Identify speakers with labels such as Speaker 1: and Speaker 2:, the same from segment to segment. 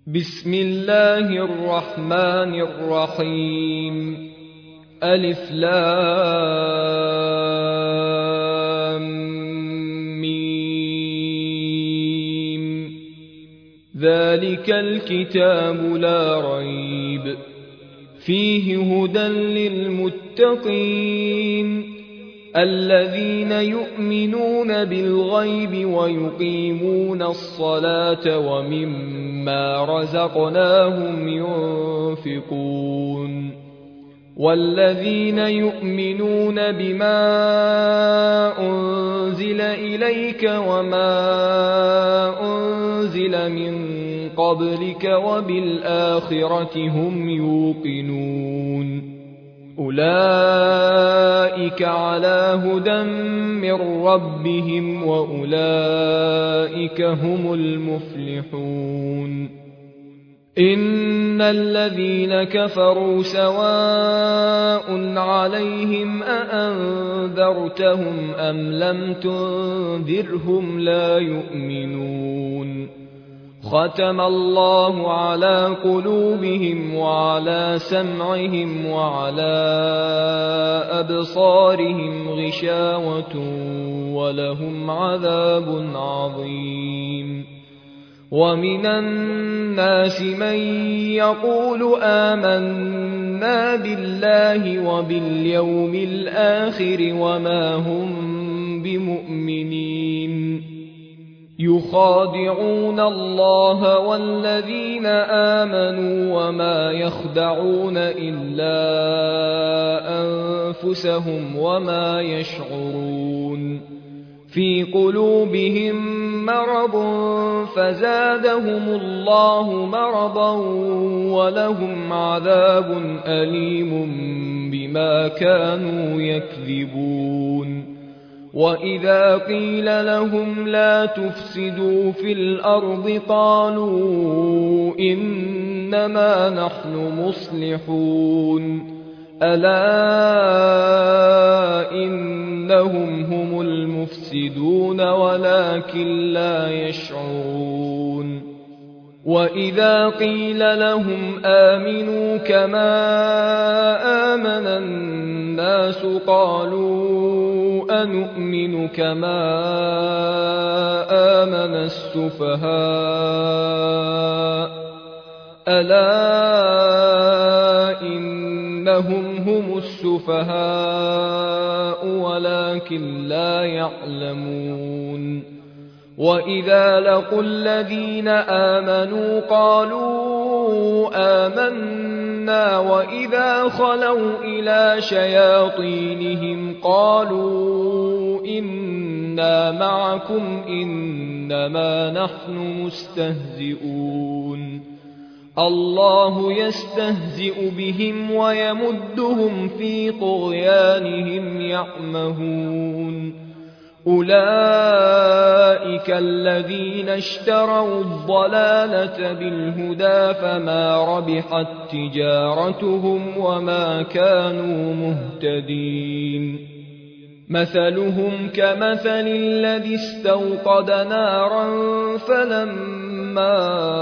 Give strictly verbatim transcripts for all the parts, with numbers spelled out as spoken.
Speaker 1: بسم الله الرحمن الرحيم. ألف لام ميم. ذلك الكتاب لا ريب فيه هدى للمتقين الذين يؤمنون بالغيب ويقيمون الصلاة ومما رزقناهم ينفقون والذين يؤمنون بما أنزل إليك وما أنزل من قبلك وبالآخرة هم يوقنون أولئك على هدى من ربهم وأولئك هم المفلحون. إن الذين كفروا سواء عليهم أأنذرتهم أم لم تنذرهم لا يؤمنون. ختم الله على قلوبهم وعلى سمعهم وعلى أبصارهم غشاوة ولهم عذاب عظيم. ومن الناس من يقول آمنا بالله وباليوم الآخر وما هم بمؤمنين يخادعون الله والذين آمنوا وما يخدعون إلا أنفسهم وما يشعرون. في قلوبهم مرض فزادهم الله مرضا ولهم عذاب أليم بما كانوا يكذبون. وإذا قيل لهم لا تفسدوا في الأرض قالوا إنما نحن مصلحون ألا إنهم هم المفسدون ولكن لا يشعرون. وإذا قيل لهم آمنوا كما آمن الناس قالوا أنؤمن كما آمن السفهاء ألا إنهم هم السفهاء ولكن لا يعلمون. وإذا لقوا الذين آمنوا قالوا آمنا وإذا خلوا إلى شياطينهم قالوا إنا معكم إنما نحن مستهزئون. الله يستهزئ بهم ويمدهم في طغيانهم يعمهون. أولئك الذين اشتروا الضلالة بالهدى فما ربحت تجارتهم وما كانوا مهتدين. مثلهم كمثل الذي استوقد نارا فلما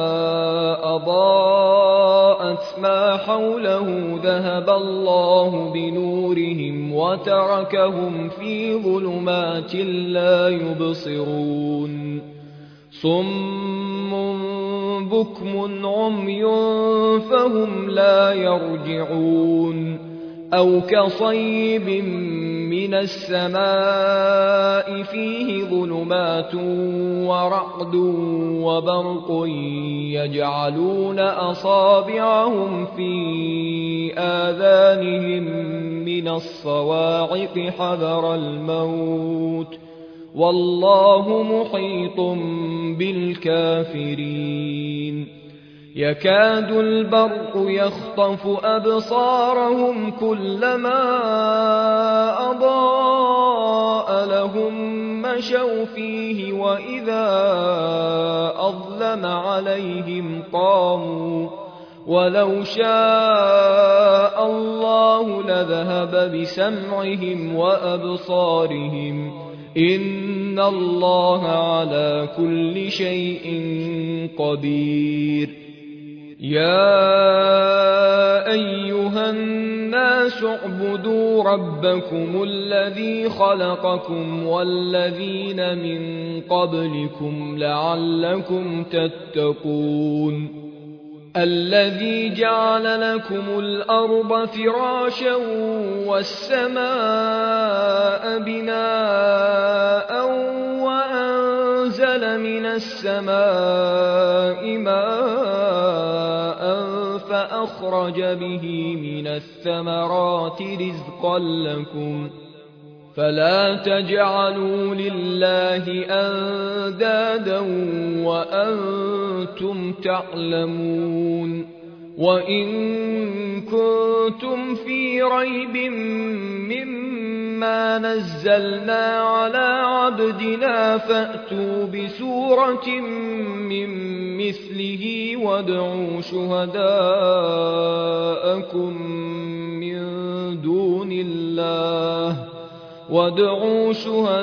Speaker 1: أضاءت ما حوله ذهب الله بنورهم وتركهم في ظلمات لا يبصرون. صم بكم عمي فهم لا يرجعون. أو كصيب من السماء فيه ظلمات ورعد وبرق يجعلون أصابعهم في آذانهم من الصواعق حذر الموت والله محيط بالكافرين. يكاد البرق يخطف أبصارهم كلما أضاء لهم مشوا فيه وإذا أظلم عليهم قاموا ولو شاء الله لذهب بسمعهم وأبصارهم إن الله على كل شيء قدير. يا أيها الناس اعبدوا ربكم الذي خلقكم والذين من قبلكم لعلكم تتقون الذي جعل لكم الأرض فراشا والسماء بناء وأنزل من السماء ماء فأخرج به من الثمرات رزقا لكم فلا تجعلوا لله أندادا وأنتم تعلمون وإن كنتم في ريب مما نزلنا على عبدنا فأتوا بسورة من مثله وادعوا شهداءكم من دون الله وادعوا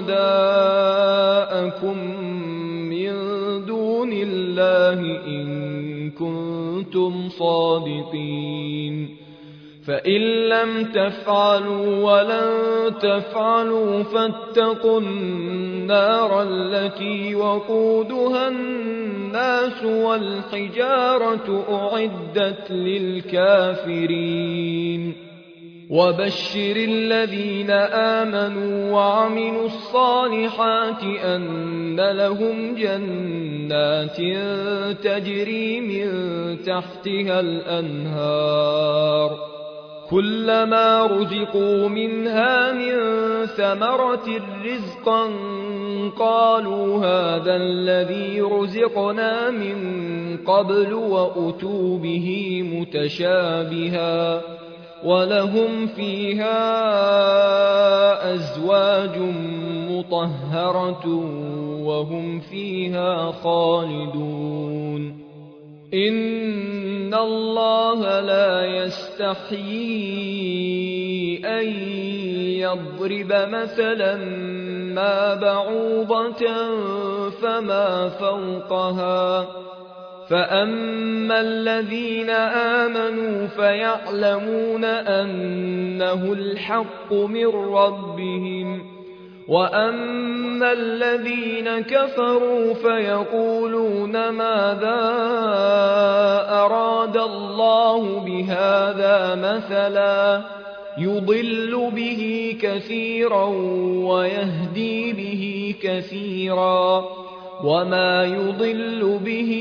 Speaker 1: شهداءكم من دون الله إن كنتم صادقين فإن لم تفعلوا ولن تفعلوا فاتقوا النار التي وقودها الناس والحجارة أعدت للكافرين وبشر الذين آمنوا وعملوا الصالحات أن لهم جنات تجري من تحتها الأنهار كلما رزقوا منها من ثمرة رزقا قالوا هذا الذي رزقنا من قبل وأتوا به متشابها ولهم فيها أزواج مطهرة وهم فيها خالدون إن الله لا يستحيي أن يضرب مثلا ما بعوضة فما فوقها فأما الذين آمنوا فيعلمون أنه الحق من ربهم وأما الذين كفروا فيقولون ماذا أراد الله بهذا مثلا يضل به كثيرا ويهدي به كثيرا وما يضل به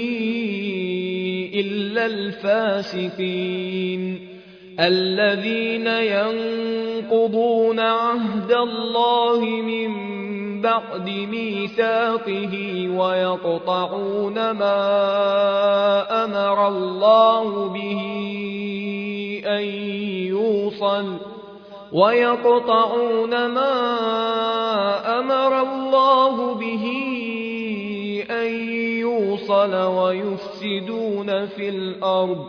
Speaker 1: إلا الفاسقين الذين ينقضون عهد الله من بعد ميثاقه ويقطعون ما أمر الله به أن يوصل ويقطعون ما أمر الله به أن يوصل ويفسدون في الأرض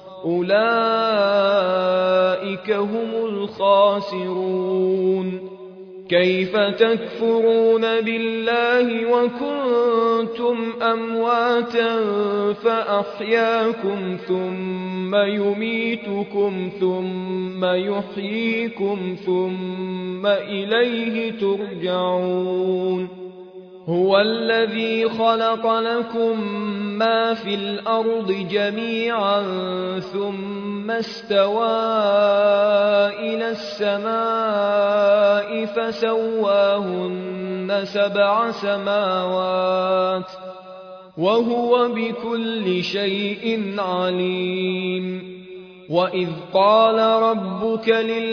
Speaker 1: أولئك هم الخاسرون كيف تكفرون بالله وكنتم أمواتا فأحياكم ثم يميتكم ثم يحييكم ثم إليه ترجعون هو الذي خلق لكم ما في الأرض جميعا ثم استوى إلى السماء فسواهن سبع سماوات وهو بكل شيء عليم وإذ قال ربك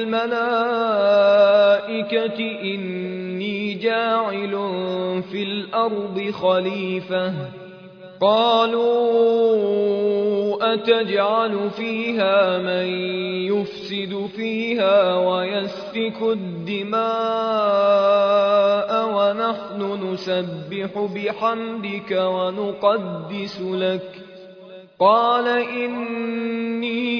Speaker 1: للملائكة إني جاعل في الأرض خليفة قالوا أتجعل فيها من يفسد فيها ويسفك الدماء ونحن نسبح بحمدك ونقدس لك قال إني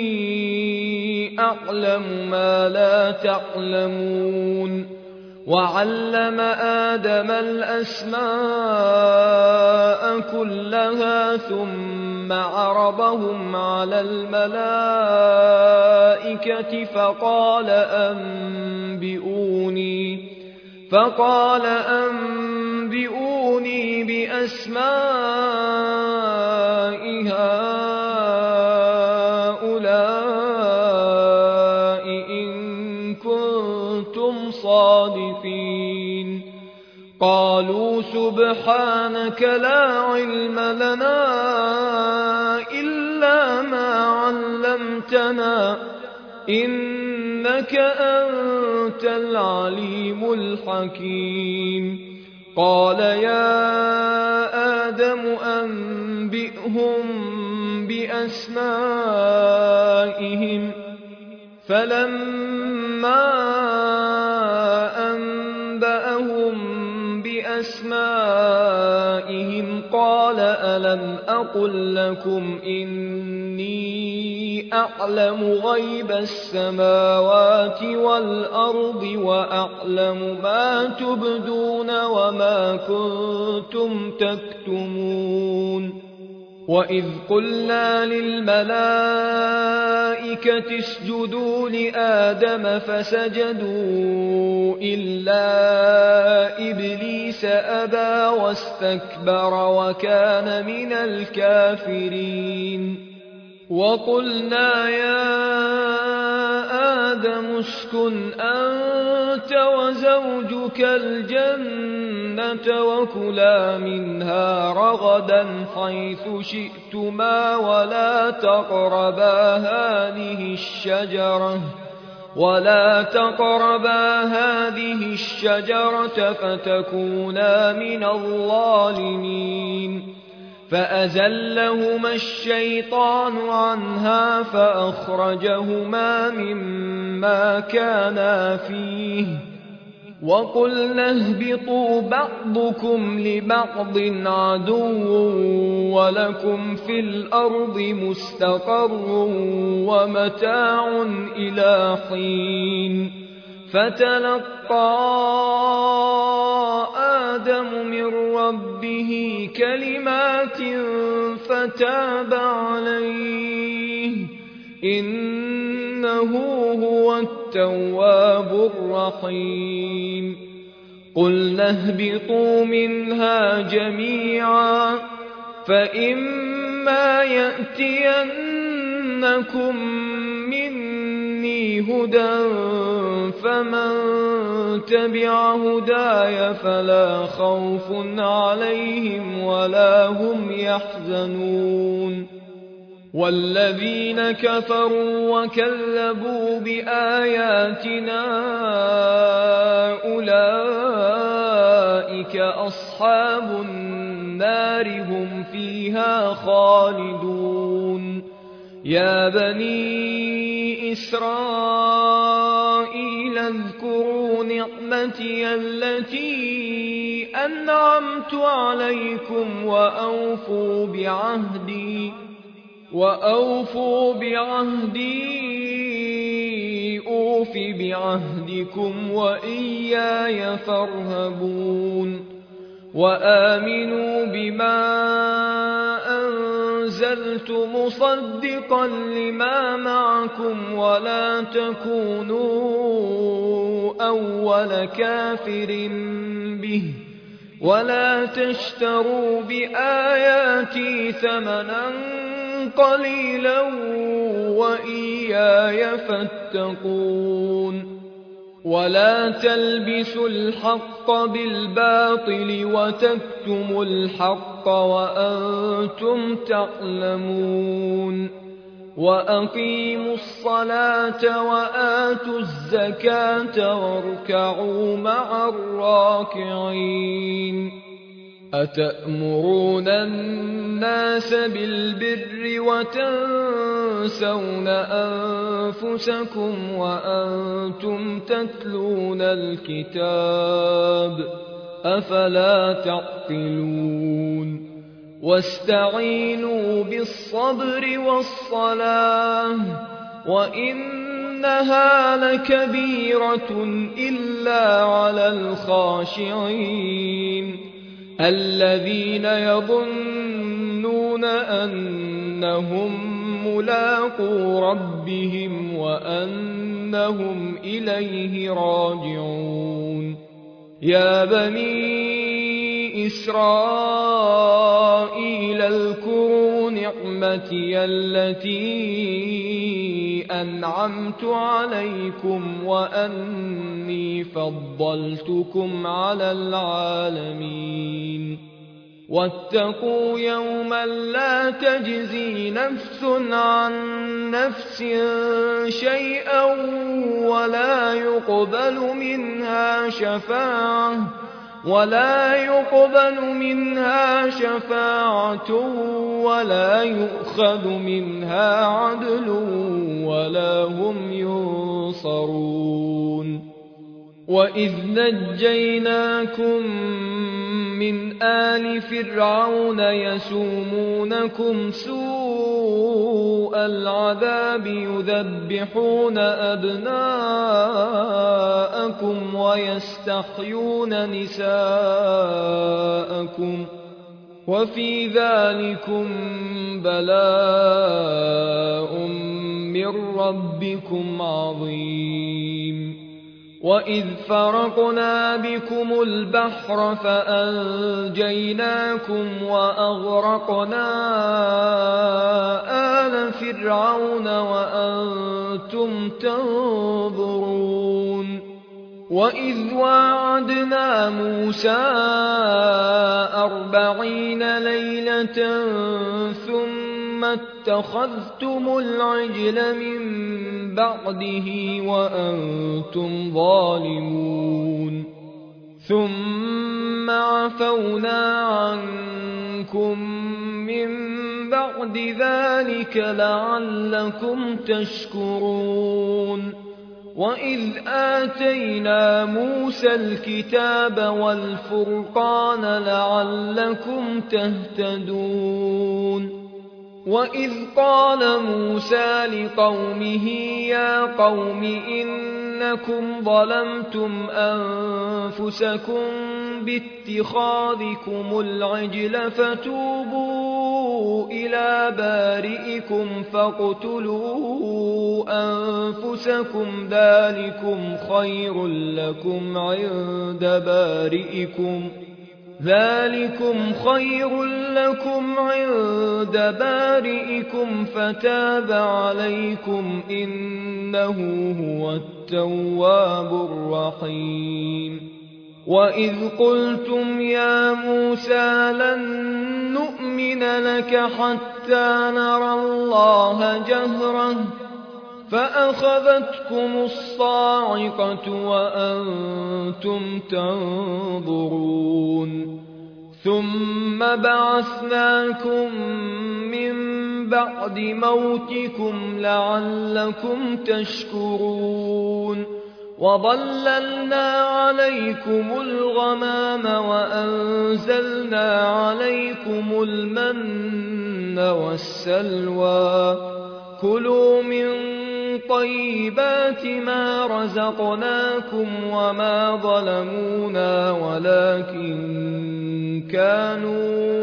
Speaker 1: أعلم ما لا تعلمون وعلم آدم الأسماء كلها ثم ثم عرضهم على الملائكة فقال أنبئوني فقال أنبئوني بأسماء هؤلاء إن كنتم صادقين. قالوا سبحانك لا علم لنا إلا ما علمتنا إنك أنت العليم الحكيم. قال يا آدم أنبئهم بأسمائهم فلما أنبأهم بأسمائهم قال ألم أقل لكم إني أعلم غيب السماوات والأرض وأعلم ما تبدون وما كنتم تكتمون. وإذ قلنا للملائكة اسجدوا لآدم فسجدوا إلا إبليس أبى واستكبر وكان من الكافرين. وقلنا يا آدم اسكن أنت وزوجك الجنة وكلا منها رغدا حيث شئتما ولا تقربا هذه الشجرة ولا تقربا هذه الشجرة فتكونا من الظالمين. فأزلهما الشيطان عنها فأخرجهما مما كانا فيه وقلنا اهبطوا بعضكم لبعض عدو ولكم في الأرض مستقر ومتاع إلى حين. فتلقى آدم من ربه كلمات فتاب عليه إنه هو التواب الرحيم. قلنا اهبطوا منها جميعا فإما يأتينكم مني هدى فمن تبع هداي فلا خوف عليهم ولا هم يحزنون. والذين كفروا وكذبوا بآياتنا أولئك أصحاب النار هم فيها خالدون. يا بني إسرائيل اذكروا نعمتي التي أنعمت عليكم وأوفوا بعهدي وأوفوا بعهدي أوف بعهدكم وإياي فارهبون. وآمنوا بما أنزلت مصدقا لما معكم ولا تكونوا أول كافر به ولا تشتروا بآياتي ثمنا قليلا وإياي فاتقون. ولا تلبسوا الحق بالباطل وتكتموا الحق وأنتم تعلمون. وأقيموا الصلاة وآتوا الزكاة واركعوا مع الراكعين. أتأمرون الناس بالبر وتنسون أنفسكم وأنتم تتلون الكتاب أفلا تعقلون. واستعينوا بالصبر والصلاة وإنها لكبيرة إلا على الخاشعين الذين يظنون أن أنهم ملاقو ربهم وأنهم إليه راجعون. يا بني إسرائيل اذكروا نعمتي التي أنعمت عليكم وأني فضلتكم على العالمين. واتقوا يوما لا تجزي نفس عن نفس شيئا ولا يقبل منها شفاعة ولا يقبل منها شفاعة ولا يؤخذ منها عدل ولا هم ينصرون. وإذ نجيناكم من آل فرعون يسومونكم سوء العذاب يذبحون أبناءكم ويستحيون نساءكم وفي ذلكم بلاء من ربكم عظيم. وإذ فرقنا بكم البحر فأنجيناكم وأغرقنا آل فرعون وأنتم تنظرون. وإذ واعدنا موسى أربعين ليلة ثم اتخذتم العجل من بعده وأنتم ظالمون. ثم عفونا عنكم من بعد ذلك لعلكم تشكرون. وإذ آتينا موسى الكتاب والفرقان لعلكم تهتدون. وإذ قال موسى لقومه يا قوم إنكم ظلمتم أنفسكم باتخاذكم العجل فتوبوا إلى بارئكم فاقتلوا أنفسكم ذلكم خير لكم عند بارئكم ذلكم خير لكم عند بارئكم فتاب عليكم إنه هو التواب الرحيم. وإذ قلتم يا موسى لن نؤمن لك حتى نرى الله جهرة فأخذتكم الصاعقة وأنتم تنظرون. ثم بعثناكم من بعد موتكم لعلكم تشكرون. وظللنا عليكم الغمام وأنزلنا عليكم المن والسلوى كلوا من طيبات ما رزقناكم وما ظلمونا ولكن كانوا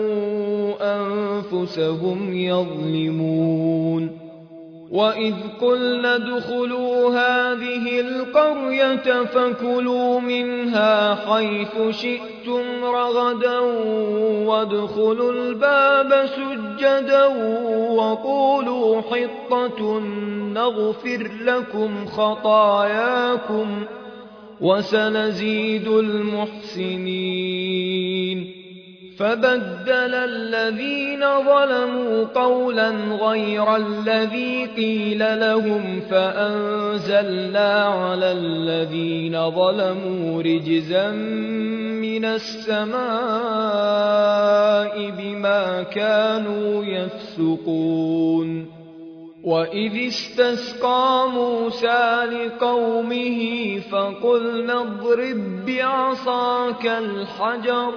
Speaker 1: أنفسهم يظلمون. وإذ قلنا ادخلوا هذه القرية فكلوا منها حيث شئتم رغدا وادخلوا الباب سجدا وقولوا حطة نغفر لكم خطاياكم وسنزيد المحسنين. فبدل الذين ظلموا قولا غير الذي قيل لهم فأنزلنا على الذين ظلموا رجزا من السماء بما كانوا يفسقون. وإذ استسقى موسى لقومه فقلنا اضرب بعصاك الحجر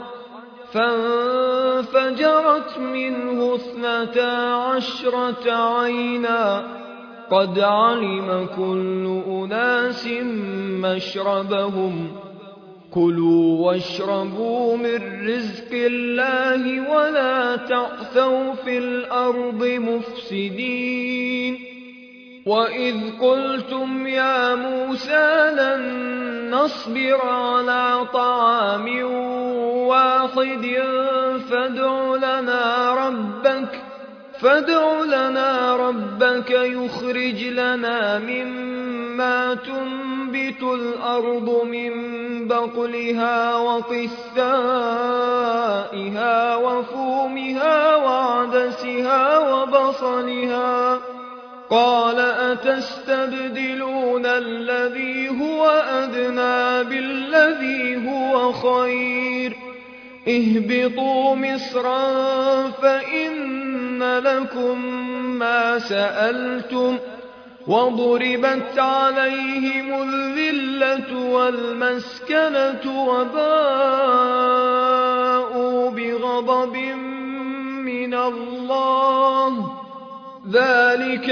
Speaker 1: فانفجرت منه اثنتا عشرة عينا قد علم كل أناس مشربهم كلوا واشربوا من رزق الله ولا تعثوا في الأرض مفسدين وإذ قلتم يا موسى لن نصبر على طعام واحد فادع لنا ربك فادع لنا ربك يخرج لنا مما تنبت الأرض من بقلها وقثائها وفومها وعدسها وبصلها قال أتستبدلون الذي هو أدنى بالذي هو خير اهبطوا مصرا فإن لكم ما سألتم وضربت عليهم الذلة والمسكنة وباءوا بغضب من الله ذلك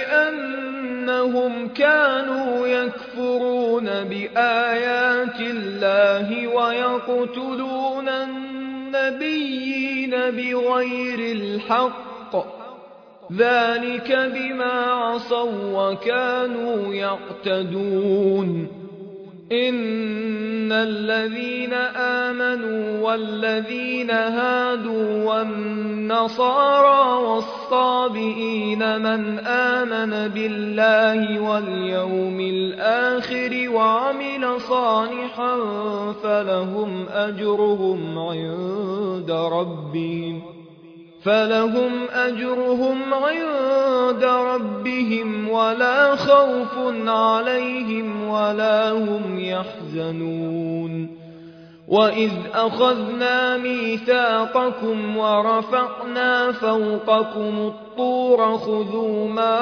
Speaker 1: بأنهم كانوا يكفرون بآيات الله ويقتلون النبيين بغير الحق ذلك بما عصوا وكانوا يعتدون إن الذين آمنوا والذين هادوا والنصارى والصابئين من آمن بالله واليوم الآخر وعمل صالحا فلهم أجرهم عند ربهم فلهم أجرهم عند ربهم ولا خوف عليهم ولا هم يحزنون وإذ أخذنا ميثاقكم ورفعنا فوقكم الطور خذوا ما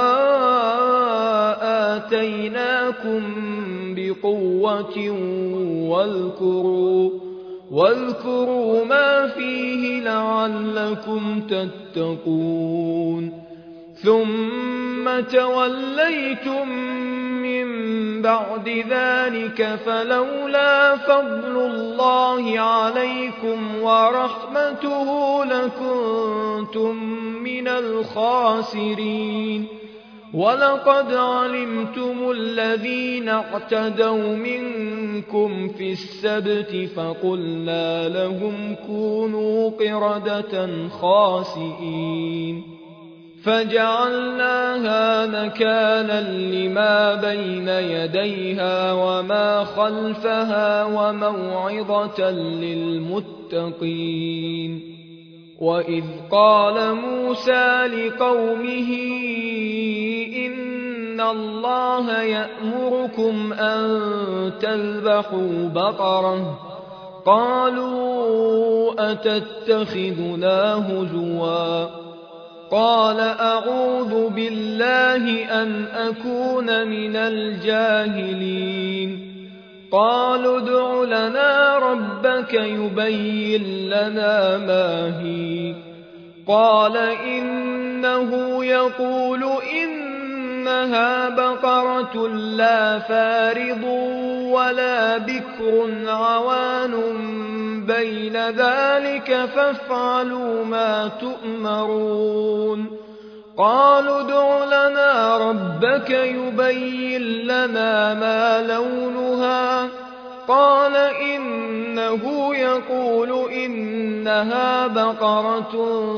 Speaker 1: آتيناكم بقوة واذكروا واذكروا ما فيه لعلكم تتقون ثم توليتم من بعد ذلك فلولا فضل الله عليكم ورحمته لكنتم من الخاسرين ولقد علمتم الذين اعتدوا منكم في السبت فقلنا لهم كونوا قردة خاسئين فجعلناها نكالا لما بين يديها وما خلفها وموعظة للمتقين وإذ قال موسى لقومه إن الله يأمركم أن تذبحوا بقرة قالوا أتتخذنا هزوا قال أعوذ بالله أن أكون من الجاهلين قالوا ادع لنا ربك يبين لنا ما هي قال إنه يقول إنها بقرة لا فارض ولا بكر عوان بين ذلك فافعلوا ما تؤمرون قالوا ادع لنا ربك يبين لنا ما لونها قال إنه يقول إنها بقرة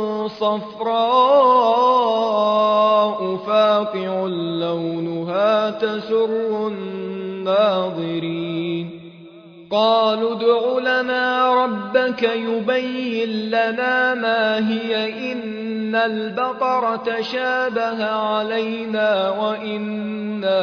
Speaker 1: صفراء فاقع لونها تسر الناظرين قالوا ادع لنا ربك يبين لنا ما هي إن البقرة شابه علينا وإنا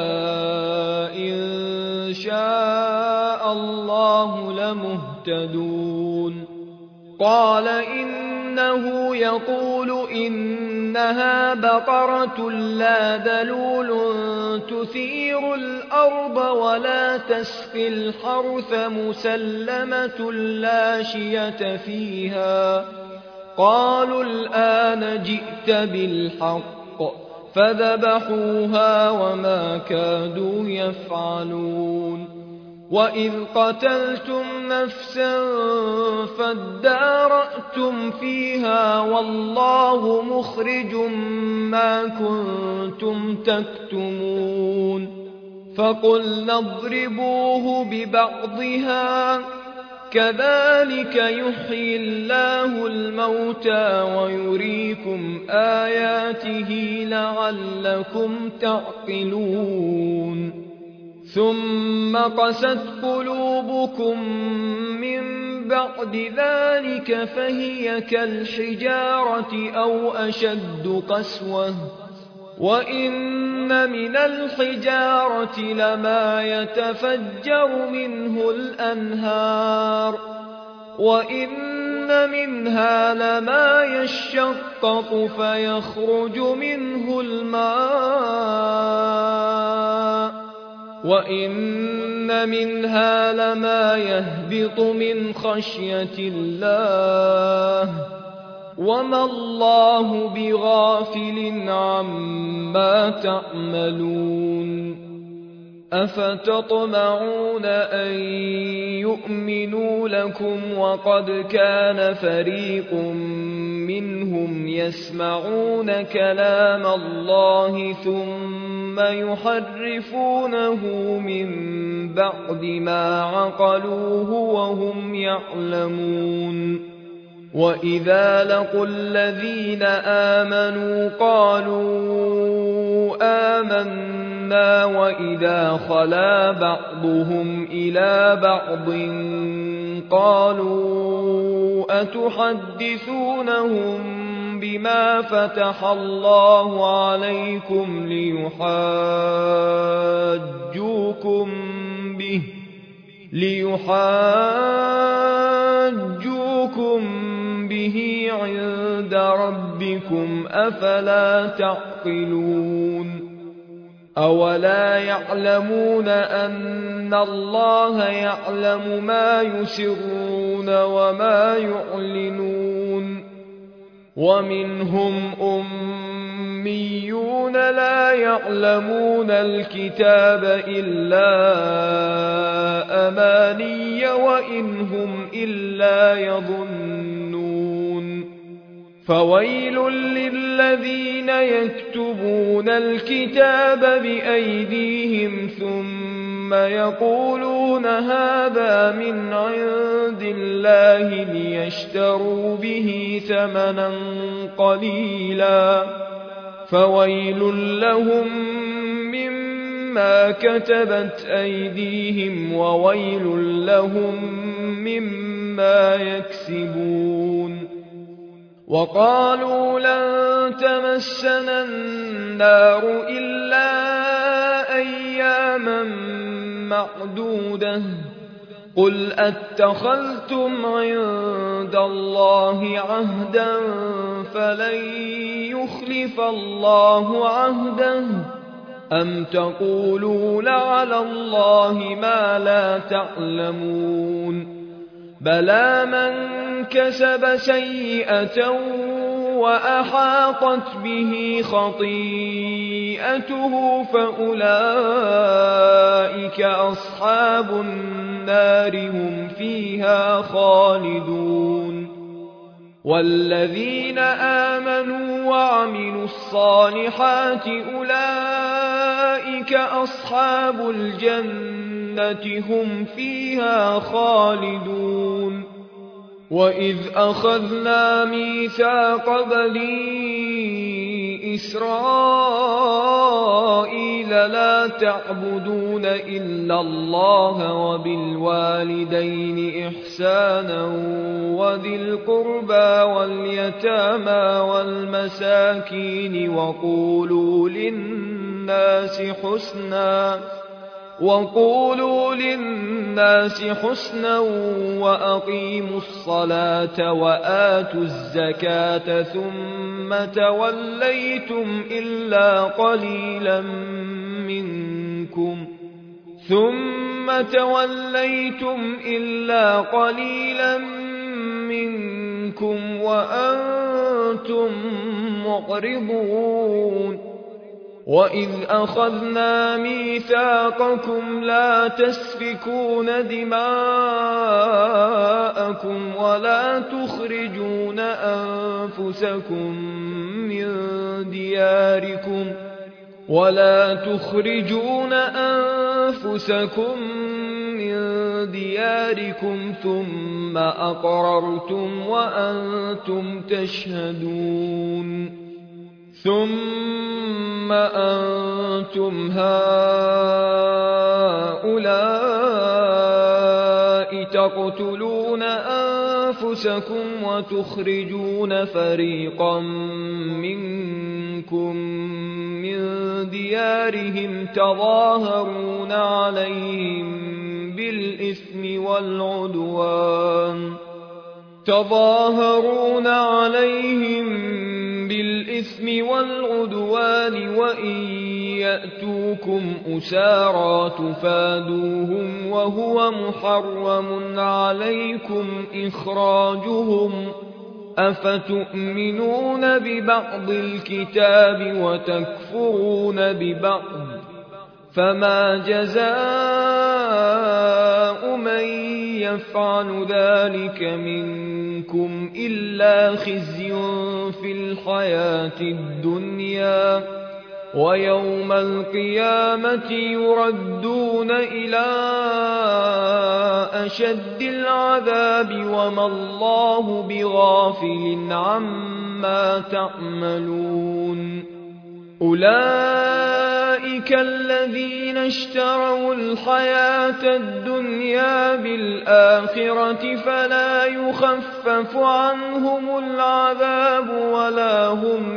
Speaker 1: إن شاء الله لمهتدون قال إنه يقول إنها بقرة لا ذلول تثير الأرض ولا تسقي الحرث مسلمة لا شية فيها قالوا الآن جئت بالحق فذبحوها وما كادوا يفعلون وإذ قتلتم نفسا فادارأتم فيها والله مخرج ما كنتم تكتمون فقلنا اضربوه ببعضها كذلك يحيي الله الموتى ويريكم آياته لعلكم تعقلون ثم قست قلوبكم من بعد ذلك فهي كالحجارة أو أشد قسوة وإن من الحجارة لما يتفجر منه الأنهار وإن منها لما يشقق فيخرج منه الماء وإن منها لما يهبط من خشية الله وما الله بغافل عما تعملون أفتطمعون أن يؤمنوا لكم وقد كان فريق منهم يسمعون كلام الله ثم يحرفونه من بعد ما عقلوه وهم يعلمون وإذا لقوا الذين آمنوا قالوا آمنا وإذا خلا بعضهم إلى بعض قالوا أتحدثونهم بما فتح الله عليكم ليحاجوكم به ليحاجوكم به عند ربكم أفلا تعقلون أولا يعلمون أن الله يعلم ما يسرون وما يعلنون ومنهم أميون لا يعلمون الكتاب إلا أماني وإن هم إلا يظنون فويل للذين يكتبون الكتاب بأيديهم ثم يقولون هذا من عند الله ليشتروا به ثمنا قليلا فويل لهم مما كتبت أيديهم وويل لهم مما يكسبون وقالوا لن تمسنا النار إلا أياما معدودة قل أتخذتم عند الله عهدا فلن يخلف الله عهده أم تقولون على الله ما لا تعلمون بلى من كسب سيئة وأحاطت به خطيئته فأولئك أصحاب النار هم فيها خالدون والذين آمنوا وعملوا الصالحات أولئك أصحاب الجنة هم فيها خالدون وإذ أخذنا ميثاق بني إسرائيل لا تعبدون إلا الله وبالوالدين إحسانا وذي القربى واليتامى والمساكين وقولوا للناس حسنا وقولوا للناس حسنا وأقيموا الصلاة وآتوا الزكاة ثم توليتم إلا قليلا منكم ثم توليتم إلا قليلا منكم وأنتم معرضون وإذ أخذنا ميثاقكم لا تسفكون دماءكم ولا تخرجون أنفسكم من دياركم ولا تخرجون أنفسكم من دياركم ثم أقررتم وأنتم تشهدون ثم أنتم هؤلاء تقتلون أنفسكم وتخرجون فريقا منكم من ديارهم تظاهرون عليهم بالإثم والعدوان تظاهرون عليهم بالإثم والعدوان وإن يأتوكم أسارى تفادوهم وهو محرم عليكم إخراجهم أفتؤمنون ببعض الكتاب وتكفرون ببعض فما جزاء من يفعل ذلك منكم إلا خزي في الحياة الدنيا ويوم القيامة يردون إلى أشد العذاب وما الله بغافل عما تعملون أولئك الذين اشتروا الحياة الدنيا بالآخرة فلا يخفف عنهم العذاب ولا هم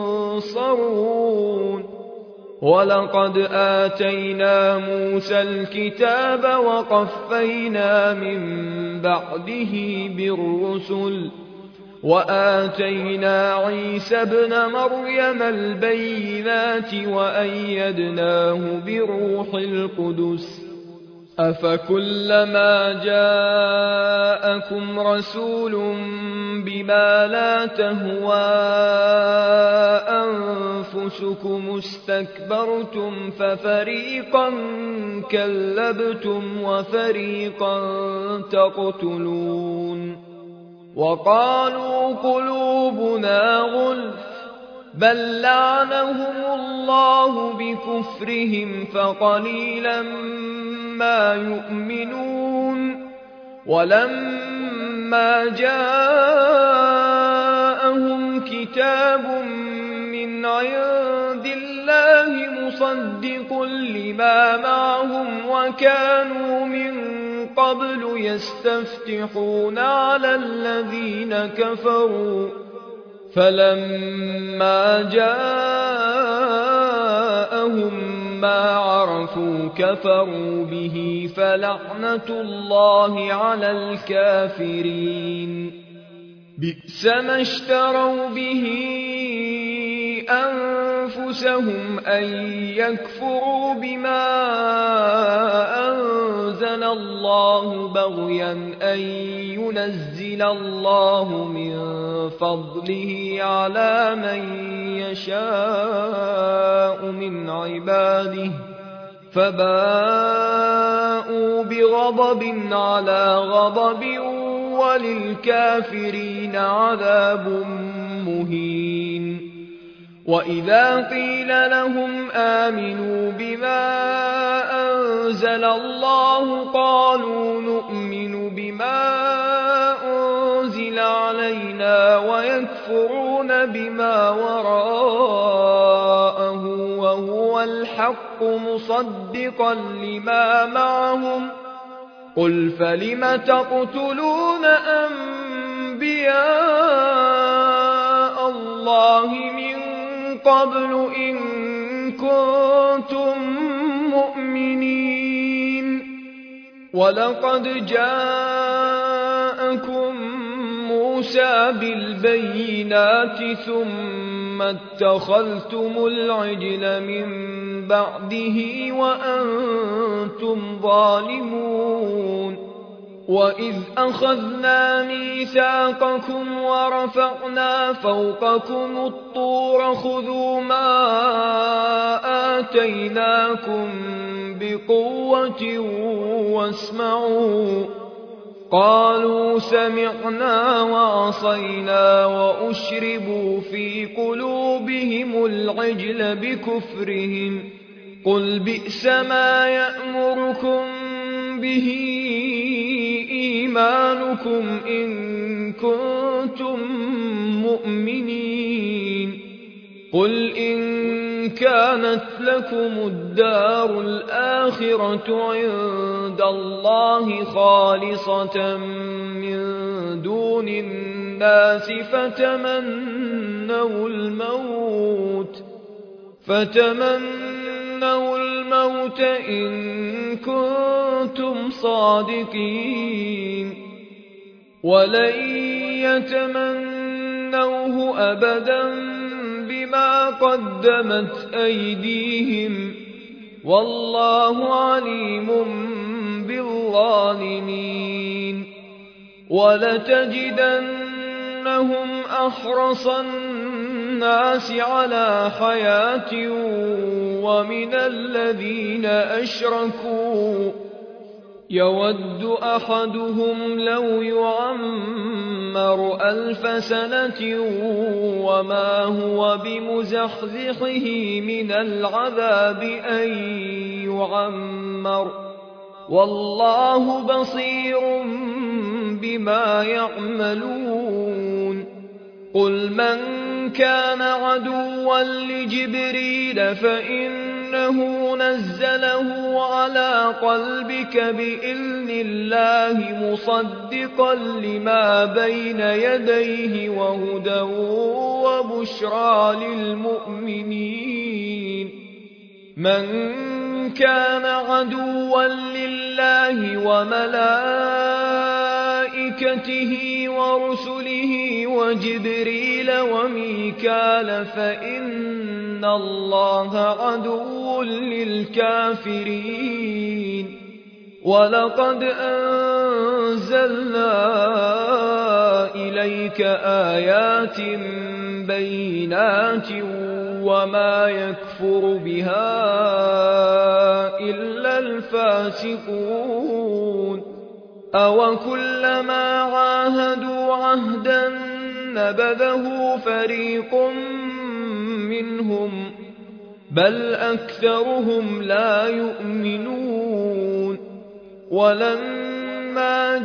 Speaker 1: ينصرون ولقد آتينا موسى الكتاب وقفينا من بعده بالرسل وآتينا عيسى ابن مريم البينات وأيدناه بروح القدس أفكلما جاءكم رسول بما لا تهوى أنفسكم استكبرتم ففريقا كذبتم وفريقا تقتلون وقالوا قلوبنا غلف بل لعنهم الله بكفرهم فقليلا ما يؤمنون ولما جاءهم كتاب من عند الله مصدق لما معهم وكانوا من قبل يستفتحون على الذين كفروا فلما جاءهم ما عرفوا كفروا به فلعنة الله على الكافرين بئس ما اشتروا به أنفسهم أن يكفروا بما أنزل الله بغيا أن ينزل الله من فضله على من يشاء من عباده فباءوا بغضب على غضب وللكافرين عذاب مهين وإذا قيل لهم آمنوا بما أنزل الله قالوا نؤمن بما أنزل علينا ويكفرون بما وراءه وهو الحق مصدقا لما معهم قل فلم تقتلون أنبياء الله من قبل إن كنتم مؤمنين ولقد جاءكم موسى بالبينات ثم اتخذتم العجل من بعده وأنتم ظالمون وإذ أخذنا ميثاقكم ورفعنا فوقكم الطور خذوا ما آتيناكم بقوة واسمعوا قالوا سمعنا وعصينا وأشربوا في قلوبهم العجل بكفرهم قل بئس ما يأمركم به إيمانكم إن كنتم مؤمنين قل إن كانت لكم الدار الآخرة عند الله خالصة من دون الناس فتمنوا الموت فتمنوا الموت إن كنتم صادقين ولن يتمنوه أبدا بما قدمت أيديهم والله عليم بالظالمين ولتجدنهم أحرص الناس على حياة ومن الذين أشركوا يود أحدهم لو يعمر ألف سنة وما هو بمزحزحه من العذاب أن يعمر والله بصير بما يعملون قل من كان عدوا لجبريل فإنه نزله على قلبك بإذن الله مصدقا لما بين يديه وهدى وبشرى للمؤمنين من كان عدوا لله وملائكته ورسله وجبريل وميكال فإن الله عدو للكافرين ولقد أنزلنا إليك آيات بينات وما يكفر بها إلا الفاسقون أو كلما عاهدوا عهدا نبذه فريق منهم بل أكثرهم لا يؤمنون ولما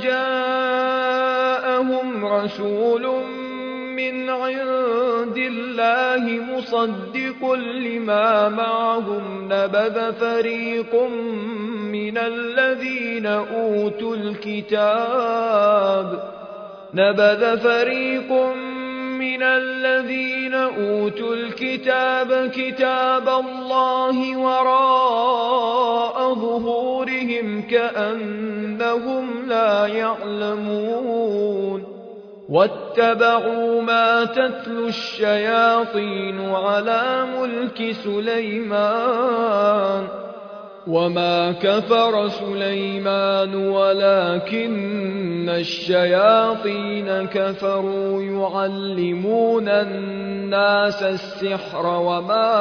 Speaker 1: جاءهم رسول من عند الله مصدق لما معهم نبذ فريق من الذين أوتوا الكتاب نبذ فريق من الذين أوتوا الكتاب كتاب الله وراء ظهورهم كأنهم لا يعلمون واتبعوا ما تتلو الشياطين على ملك سليمان وما كفر سليمان ولكن الشياطين كفروا يعلمون الناس السحر وما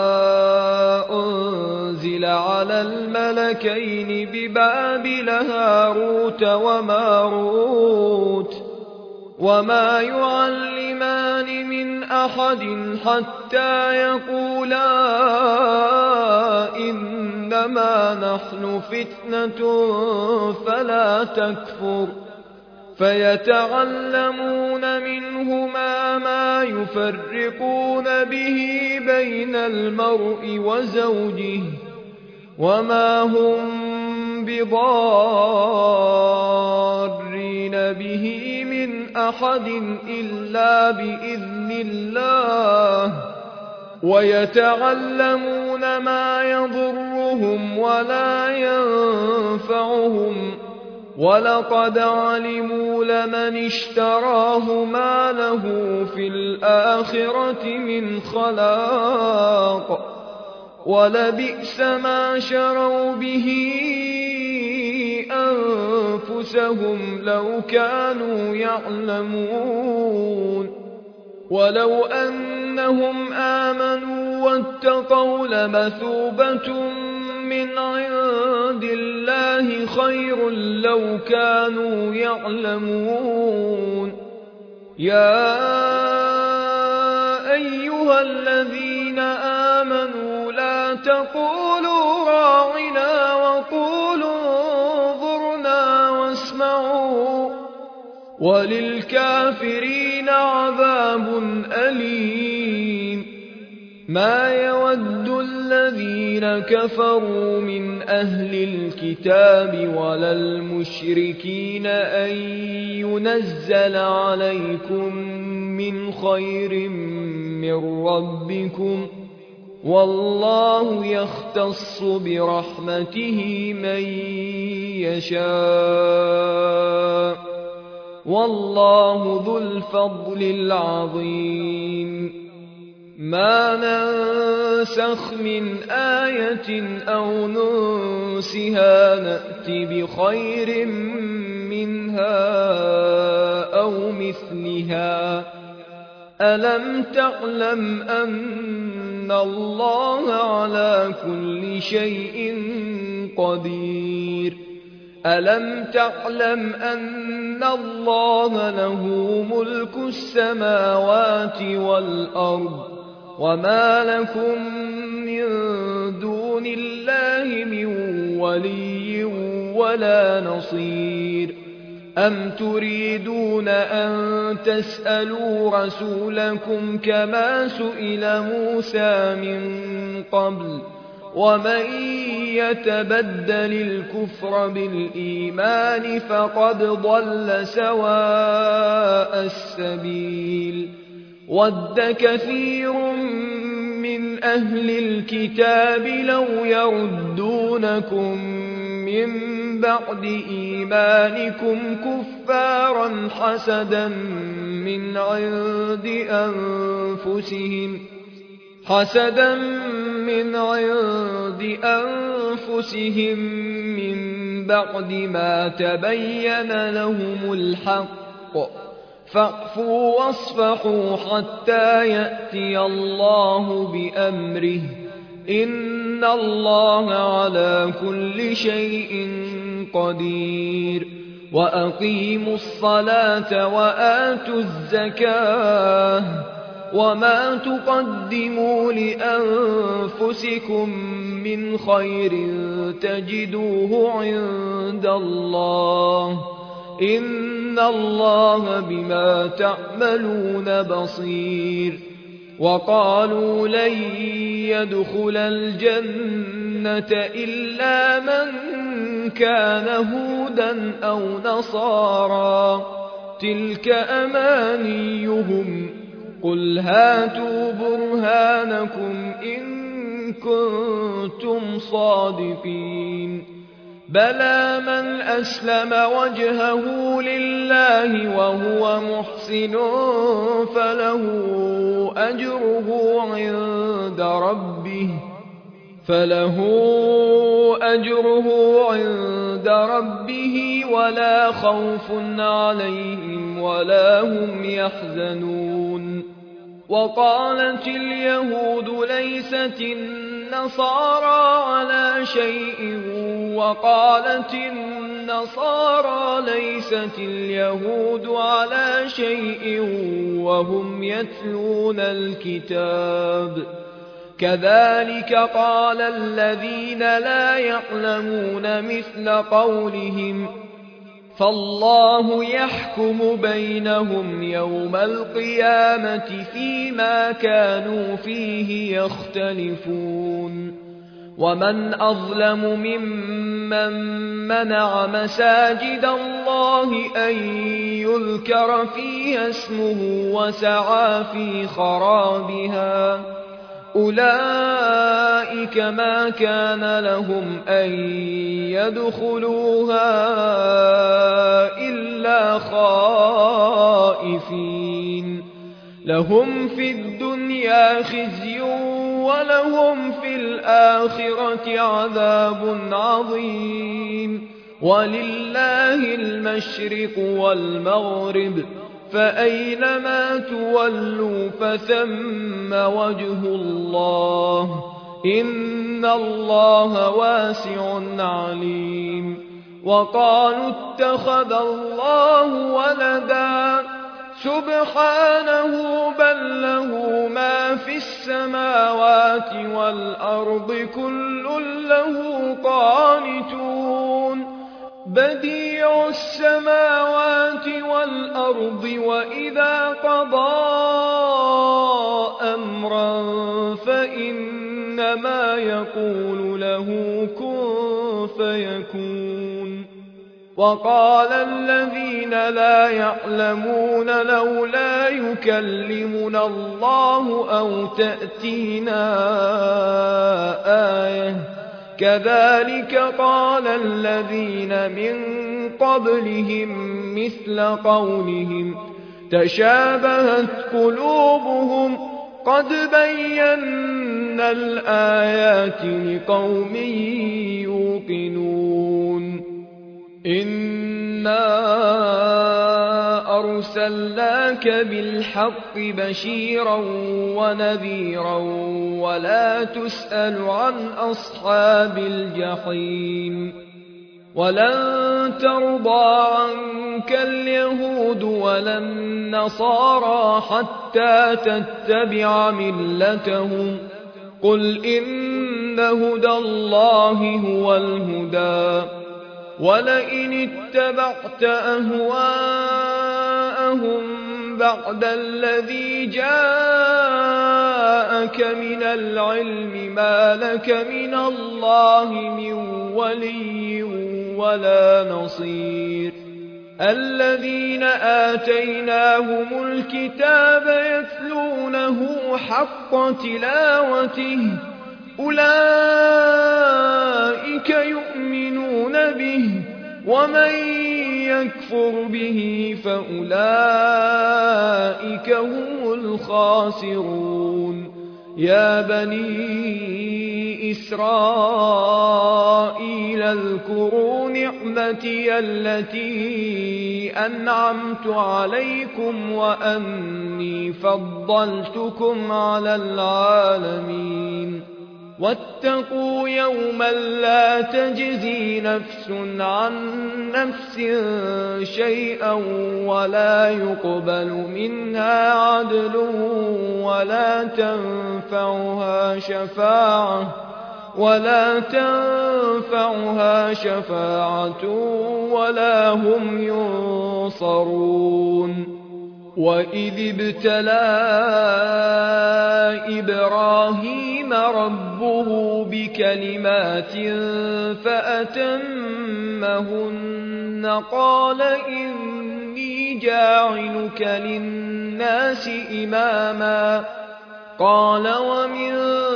Speaker 1: أنزل على الملكين ببابل هاروت وماروت وما يعلمان من أحد حتى يقولا إنما نحن فتنة فلا تكفر فيتعلمون منهما ما يفرقون به بين المرء وزوجه وما هم بضارين به من أحد إلا بإذن الله ويتعلمون ما يضرهم ولا ينفعهم ولقد علموا لمن اشتراه ما له في الآخرة من خلاق ولبئس ما شروا به أنفسهم لو كانوا يعلمون ولو أنهم آمنوا واتقوا لمثوبة من عند الله خير لو كانوا يعلمون يا أيها الذين آمنوا لا تقولوا راعنا وقولوا انظرنا واسمعوا وللكافرين عذاب أليم ما يود الذين كفروا من أهل الكتاب ولا المشركين أن ينزل عليكم من خير من ربكم والله يختص برحمته من يشاء والله ذو الفضل العظيم ما ننسخ من آية أو ننسها نأت بخير منها أو مثلها ألم تعلم أن الله على كل شيء قدير ألم تعلم أن الله له ملك السماوات والأرض وما لكم من دون الله من ولي ولا نصير أم تريدون أن تسألوا رسولكم كما سئل موسى من قبل ومن يتبدل الكفر بالإيمان فقد ضل سواء السبيل ود كثير من أهل الكتاب لو يردونكم من بعد إيمانكم كفارا حسدا من عند أنفسهم حسدا من عند أنفسهم من بعد ما تبين لهم الحق فاعفوا واصفحوا حتى يأتي الله بأمره إن الله على كل شيء قدير وأقيموا الصلاة وآتوا الزكاة وما تقدموا لأنفسكم من خير تجدوه عند الله إن الله بما تعملون بصير وقالوا لن يدخل الجنة إلا من كان هودا أو نصارى تلك أمانيهم قل هاتوا برهانكم إن كنتم صادقين بلى من أسلم وجهه لله وهو محسن فله أجره عند ربه فله أجره عند ربه ولا خوف عليهم ولا هم يحزنون وقالت اليهود ليست النصارى على شيء وقالت النصارى ليست اليهود على شيء وهم يتلون الكتاب كذلك قال الذين لا يعلمون مثل قولهم فالله يحكم بينهم يوم القيامة فيما كانوا فيه يختلفون ومن أظلم ممن منع مساجد الله أن يذكر فيها اسمه وسعى في خرابها أولئك ما كان لهم أن يدخلوها إلا خائفين لهم في الدنيا خزي ولهم في الآخرة عذاب عظيم ولله المشرق والمغرب فأينما تولوا فثم وجه الله إن الله واسع عليم وقالوا اتخذ الله ولدا سبحانه بل له ما في السماوات والأرض كل له قانتون بديع السماوات والأرض وإذا قضى أمرا فإنما يقول له كن فيكون وقال الذين لا يعلمون لولا يكلمنا الله أو تأتينا آية كذلك قال الذين من قبلهم مثل قولهم تشابهت قلوبهم قد بينا الآيات لقوم يوقنون إنا أرسلناك بالحق بشيرا ونذيرا ولا تسأل عن أصحاب الجحيم ولن ترضى عنك اليهود ولا النصارى حتى تتبع ملتهم قل إن هدى الله هو الهدى ولئن اتبعت أهواءهم بعد الذي جاءك من العلم ما لك من الله من ولي ولا نصير الذين آتيناهم الكتاب يتلونه حق تلاوته أولئك يؤمنون به ومن يكفر به فأولئك هم الخاسرون يا بني إسرائيل اذكروا نعمتي التي أنعمت عليكم وأني فضلتكم على العالمين واتقوا يوما لا تجزي نفس عن نفس شيئا ولا يقبل منها عدل ولا تنفعها شفاعة ولا تنفعها شفاعة ولا هم ينصرون وإذ ابتلى إبراهيم ربه بكلمات فأتمهن قال إني جاعلك للناس إماما قال ومن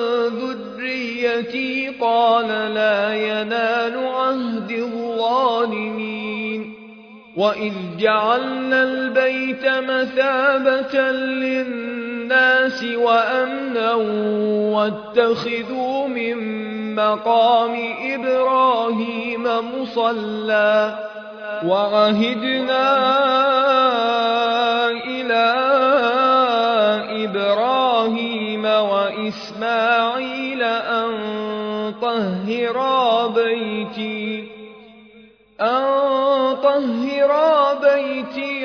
Speaker 1: ذريتي قال لا ينال عهد الظالمين وإذ جعلنا البيت مثابة للناس وأمنا واتخذوا من مقام إبراهيم مصلى وعهدنا إلى إبراهيم وإسماعيل أن طهرا بيتي أن طهرا بيتي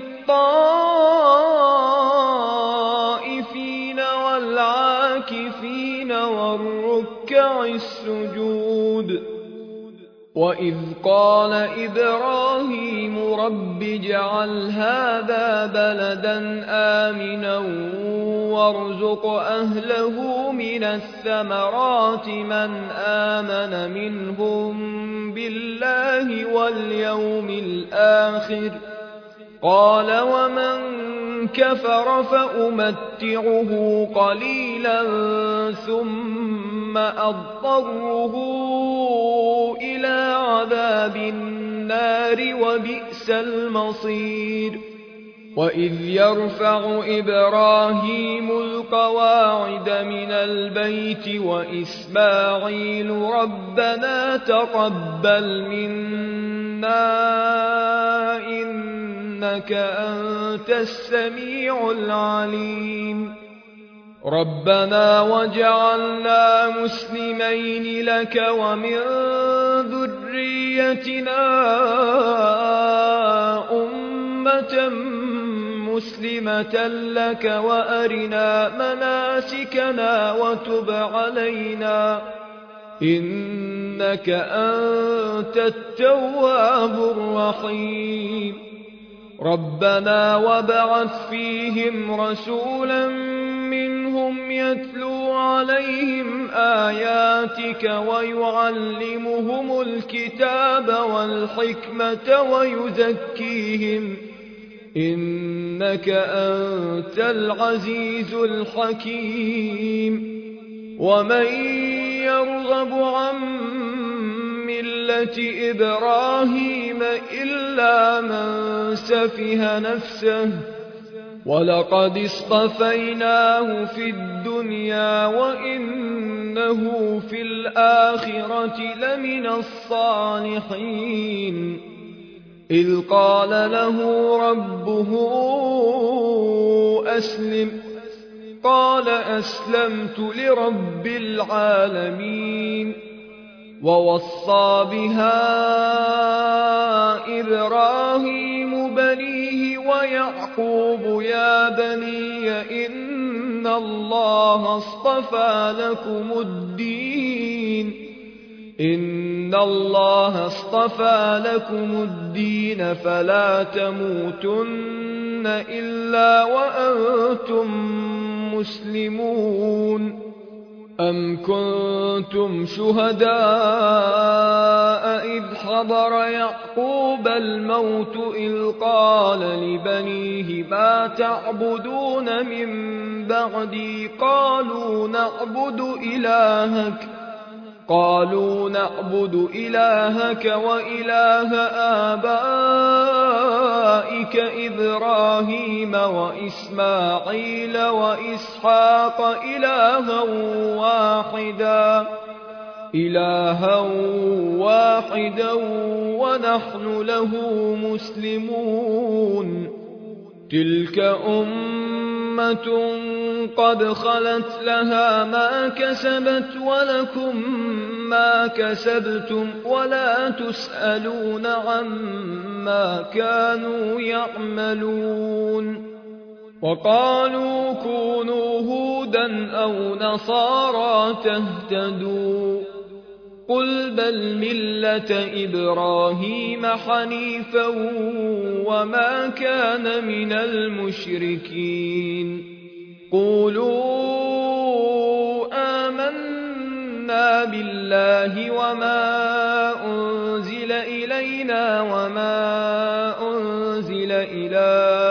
Speaker 1: للطائفين والعاكفين والركع السجود وإذ قال إبراهيم رب اجعل هذا بلدا آمنا وارزق أهله من الثمرات من آمن منهم بالله واليوم الآخر قال ومن كفر فأمتعه قليلا ثم أضطره إلى عذاب النار وبئس المصير وإذ يرفع إبراهيم القواعد من البيت وإسماعيل ربنا تقبل منا إنك أنت السميع العليم ربنا وجعلنا مسلمين لك ومن ذريتنا أمة مسلمة لك وأرنا مناسكنا وتب علينا إنك أنت التواب الرحيم ربنا وابعث فيهم رسولا منهم يتلو عليهم آياتك ويعلمهم الكتاب والحكمة ويزكيهم إنك أنت العزيز الحكيم ومن يرغب عن ملة إبراهيم إلا من سفه نفسه ولقد اصطفيناه في الدنيا وإنه في الآخرة لمن الصالحين إذ قال له ربه أسلم قال أسلمت لرب العالمين ووصى بها إبراهيم بنيه ويعقوب يا بني إن الله اصطفى لكم الدين إن الله اصطفى لكم الدين فلا تموتن إلا وأنتم مسلمون أم كنتم شهداء إذ حضر يعقوب الموت إذ قال لبنيه ما تعبدون من بعدي قالوا نعبد إلهك قالوا نعبد إلهك وإله آبائك إبراهيم وإسماعيل وإسحاق إلها واحدا إلها واحدا ونحن له مسلمون تلك أمة قد خلت لها ما كسبت ولكم ما كسبتم ولا تسألون عما كانوا يعملون وقالوا كونوا هودا أو نصارى تهتدوا قل بل ملة إبراهيم حنيفا وما كان من المشركين قولوا آمنا بالله وما أنزل إلينا وما أنزل إلى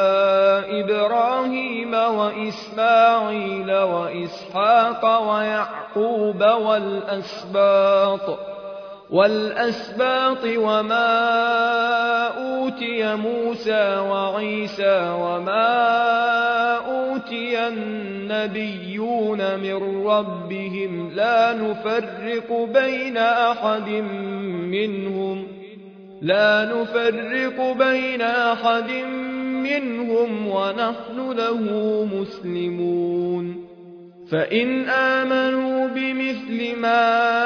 Speaker 1: إبراهيم وإسماعيل وإسحاق ويعقوب والأسباط والأسباط وما أوتي موسى وعيسى وما أوتي النبيون من ربهم لا نفرق بين أحد منهم لا نفرق بين أحد منهم ونحن له مسلمون فإن آمنوا بمثل ما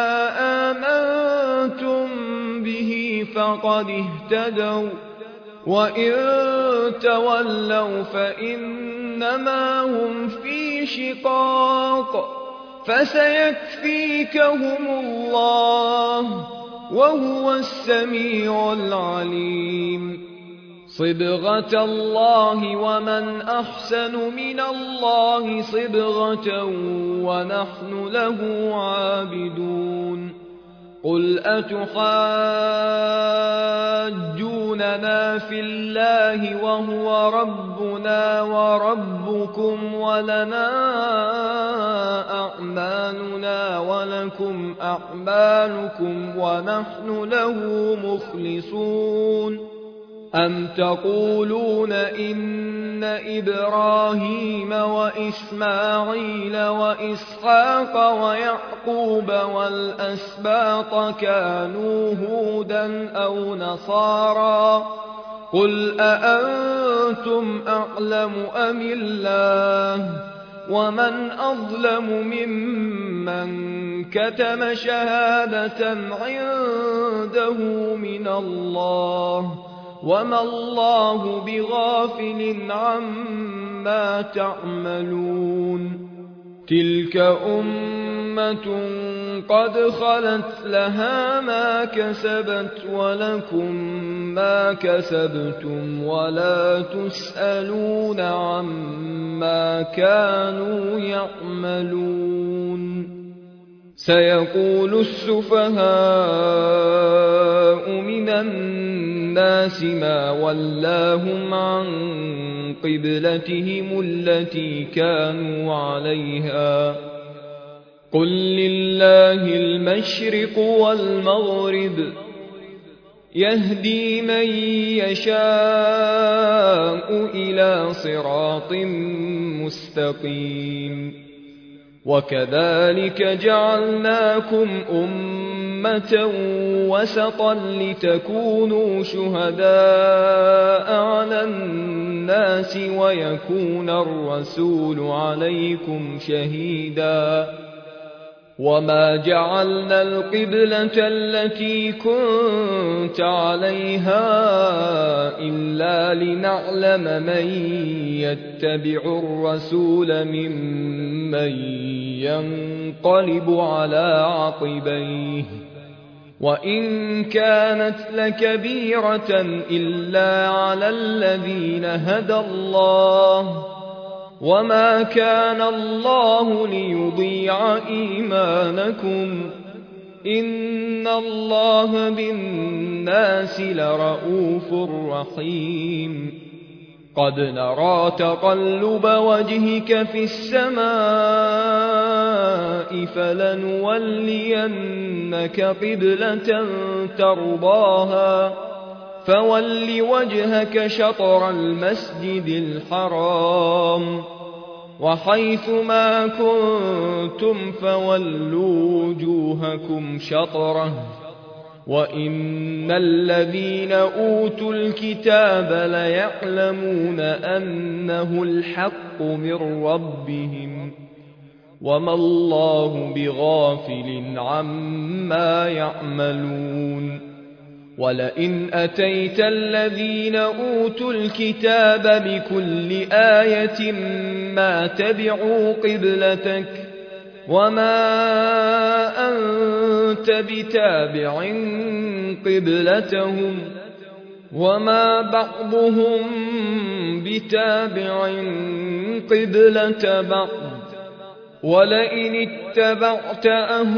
Speaker 1: آمنتم به فقد اهتدوا وإن تولوا فإنما هم في شقاق فسيكفيكهم الله وهو السميع العليم صبغة الله ومن أحسن من الله صبغة ونحن له عابدون قل أتحاجوننا في الله وهو ربنا وربكم ولنا أعمالنا ولكم أعمالكم ونحن له مخلصون أَمْ تَقُولُونَ إِنَّ إِبْرَاهِيمَ وَإِسْمَاعِيلَ وَإِسْحَاقَ وَيَعْقُوبَ وَالْأَسْبَاطَ كَانُوا هُودًا أَوْ نَصَارَىٰ ۗ قُلْ أَأَنتُمْ أَعْلَمُ أَمِ اللَّهُ ۗ وَمَنْ أَظْلَمُ مِمَّنْ كَتَمَ شَهَادَةً عِندَهُ مِنَ اللَّهِ ۗ وَمَا اللَّهُ بِغَافِلٍ عَمَّا تَعْمَلُونَ تِلْكَ أُمَّةٌ قَدْ خَلَتْ لَهَا مَا كَسَبَتْ وَلَكُم مَّا كَسَبْتُمْ وَلَا تُسْأَلُونَ عَمَّا كَانُوا يَعْمَلُونَ سَيَقُولُ السُّفَهَاءُ مِنَ النَّاسِ مَا وَلَّاهُمْ عَن قِبْلَتِهِمُ الَّتِي كَانُوا عَلَيْهَا ۚ قُل لِّلَّهِ الْمَشْرِقُ وَالْمَغْرِبُ ۚ يَهْدِي مَن يَشَاءُ إِلَىٰ صِرَاطٍ مُّسْتَقِيمٍ وَكَذَٰلِكَ جَعَلْنَاكُمْ أُمَّةً وَسَطًا لِّتَكُونُوا شُهَدَاءَ عَلَى النَّاسِ وَيَكُونَ الرَّسُولُ عَلَيْكُمْ شَهِيدًا ۗ وَمَا جَعَلْنَا الْقِبْلَةَ الَّتِي كُنتَ عَلَيْهَا إِلَّا لِنَعْلَمَ مَن يَتَّبِعُ الرَّسُولَ مِمَّن يَنقَلِبُ عَلَىٰ عَقِبَيْهِ ۚ وَإِن كَانَتْ لَكَبِيرَةً إِلَّا عَلَى الَّذِينَ هَدَى اللَّهُ ۗ وَمَا كَانَ اللَّهُ لِيُضِيعَ إِيمَانَكُمْ ۚ إِنَّ اللَّهَ بِالنَّاسِ لَرَءُوفٌ رَّحِيمٌ قَدْ نَرَىٰ تَقَلُّبَ وَجْهِكَ فِي السَّمَاءِ فَلَنُوَلِّيَنَّكَ قِبْلَةً تَرْضَاهَا ۚ فَوَلِّ وَجْهَكَ شَطْرَ الْمَسْجِدِ الْحَرَامِ ۚ وَحَيْثُ مَا كُنتُمْ فَوَلُّوا وُجُوهَكُمْ شَطْرَهُ ۗ وَإِنَّ الَّذِينَ أُوتُوا الْكِتَابَ لَيَعْلَمُونَ أَنَّهُ الْحَقُّ مِن رَّبِّهِمْ ۗ وَمَا اللَّهُ بِغَافِلٍ عَمَّا يَعْمَلُونَ وَلَئِنْ أَتَيْتَ الَّذِينَ أُوتُوا الْكِتَابَ بِكُلِّ آيَةٍ مَّا تَبِعُوا قِبْلَتَكَ ۚ وَمَا أَنتَ بِتَابِعٍ قِبْلَتَهُمْ ۚ وَمَا بَعْضُهُم بِتَابِعٍ قِبْلَةَ بَعْضٍ ۚ وَلَئِنِ اتَّبَعْتَ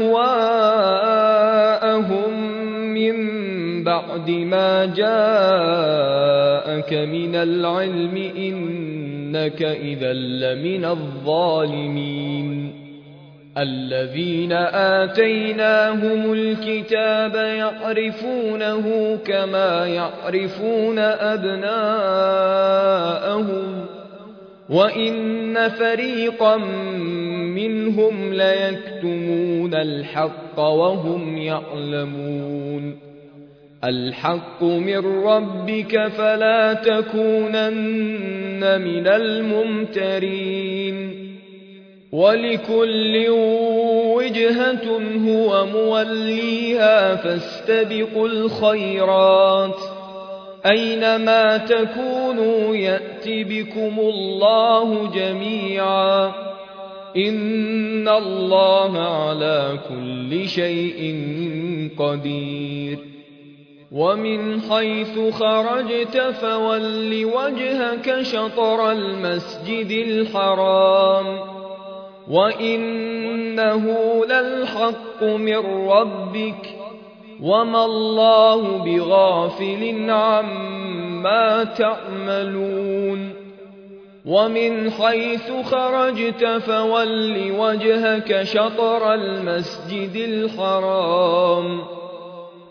Speaker 1: أَهْوَاءَهُم مِّن بَعْدِ مَا جَاءَكَ مِنَ الْعِلْمِ إِنَّكَ إِذًا لَّمِنَ الظَّالِمِينَ الَّذِينَ آتَيْنَاهُمُ الْكِتَابَ يَعْرِفُونَهُ كَمَا يَعْرِفُونَ أَبْنَاءَهُمْ ۖ وَإِنَّ فَرِيقًا مِّنْهُمْ لَيَكْتُمُونَ الْحَقَّ وَهُمْ يَعْلَمُونَ الْحَقُّ مِن رَّبِّكَ فَلَا تَكُونَنَّ مِنَ الْمُمْتَرِينَ وَلِكُلٍّ وِجْهَةٌ هُوَ مُوَلِّيهَا فَاسْتَبِقُوا الْخَيْرَاتِ ۚ أَيْنَمَا تَكُونُوا يَأْتِ بِكُمُ اللَّهُ جَمِيعًا ۚ إِنَّ اللَّهَ عَلَىٰ كُلِّ شَيْءٍ قَدِيرٌ وَمِنْ حَيْثُ خَرَجْتَ فَوَلِّ وَجْهَكَ شَطْرَ الْمَسْجِدِ الْحَرَامِ ۚ وَإِنَّهُ لَلْحَقُّ مِن رَّبِّكَ ۗ وَمَا اللَّهُ بِغَافِلٍ عَمَّا تَعْمَلُونَ وَمِنْ حَيْثُ خَرَجْتَ فَوَلِّ وَجْهَكَ شَطْرَ الْمَسْجِدِ الْحَرَامِ ۚ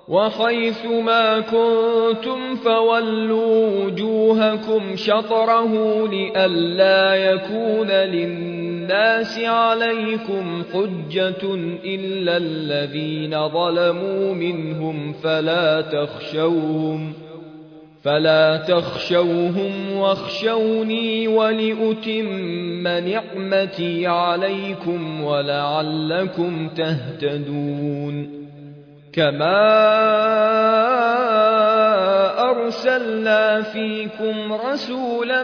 Speaker 1: وحيث ما كنتم فولوا وجوهكم شطره لئلا يكون للناس عليكم حجة إلا الذين ظلموا منهم فلا تخشوهم فلا تخشوهم واخشوني ولأتم نعمتي عليكم ولعلكم تهتدون كما أرسلنا فيكم رسولا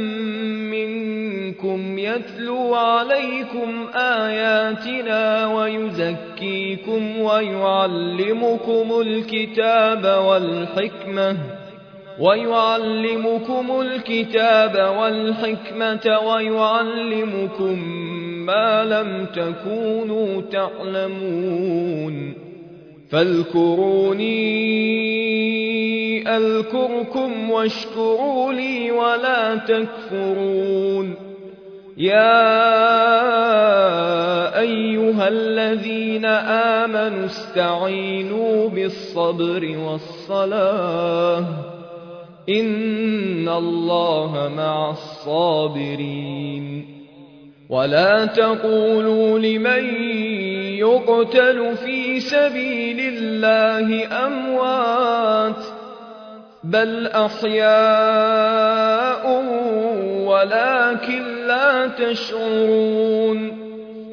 Speaker 1: منكم يتلو عليكم آياتنا ويزكيكم ويعلمكم الكتاب والحكمة ويعلمكم الكتاب والحكمة ويعلمكم ما لم تكونوا تعلمون فاذكروني أذكركم واشكروا لي ولا تكفرون يا أيها الذين آمنوا استعينوا بالصبر والصلاة إن الله مع الصابرين ولا تقولوا لمن يقتل في سبيل الله أموات بل أحياء ولكن لا تشعرون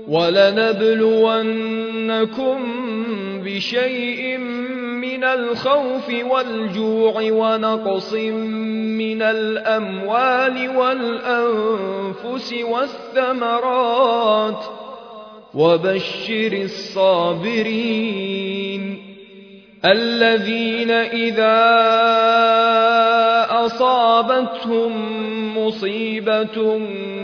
Speaker 1: ولنبلونكم بشيء من الخوف والجوع ونقص من الأموال والأنفس والثمرات وبشر الصابرين الذين إذا أصابتهم مصيبة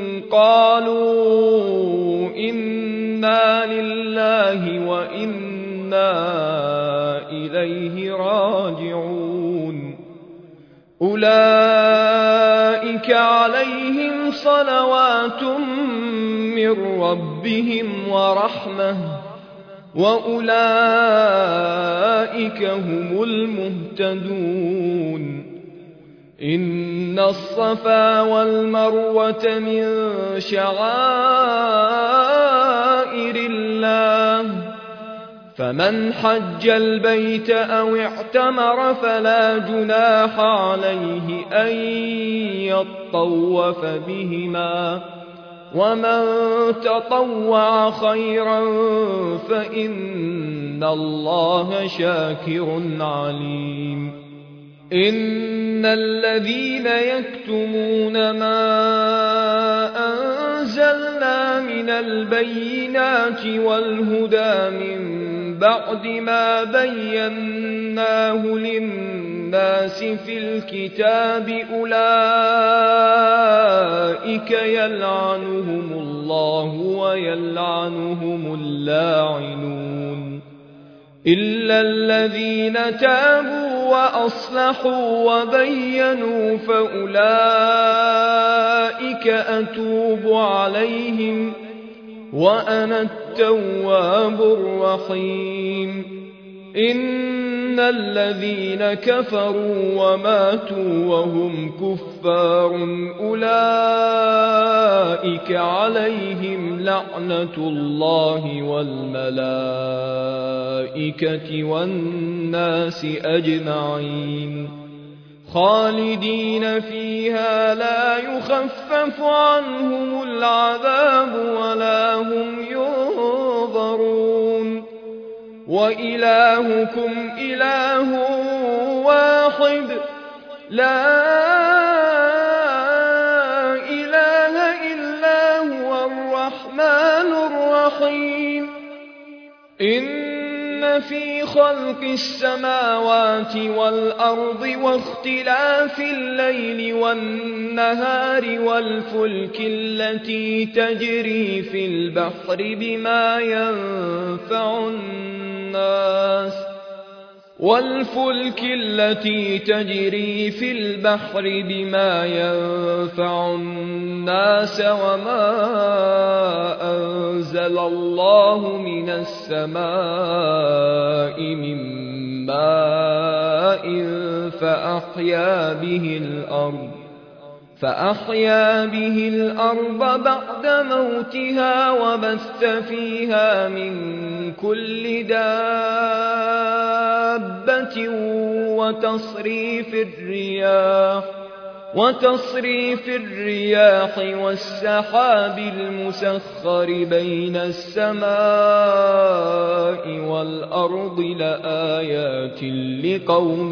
Speaker 1: قالوا إنا لله وإنا إليه راجعون أولئك عليهم صلوات من ربهم ورحمة وأولئك هم المهتدون إن الصفا والمروة من شعائر الله فمن حج البيت أو اعتمر فلا جناح عليه أن يطوف بهما ومن تطوع خيرا فإن الله شاكر عليم إن الذين يكتمون ما أنزلنا من البينات والهدى من بعد ما بيناه للناس في الكتاب أولئك يلعنهم الله ويلعنهم اللاعنون إلا الذين تابوا وأصلحوا وبينوا فأولئك أتوب عليهم وأنا التواب الرحيم إن الذين كفروا وماتوا وهم كفار أولئك عليهم لعنة الله والملائكة والناس أجمعين خالدين فيها لا يخفف عنهم العذاب ولا هم ينظرون وإلهكم إله واحد لا إله إلا هو الرحمن الرحيم إن في خلق السماوات والأرض واختلاف الليل والنهار والفلك التي تجري في البحر بما ينفع الناس والفلك التي تجري في البحر بما ينفع الناس وما أنزل الله من السماء من ماء فأحيا به الأرض فأحيا به الأرض بعد موتها وبث فيها من كل دابة وتصريف الرياح وتصريف الرياح والسحاب المسخر بين السماء والأرض لآيات لقوم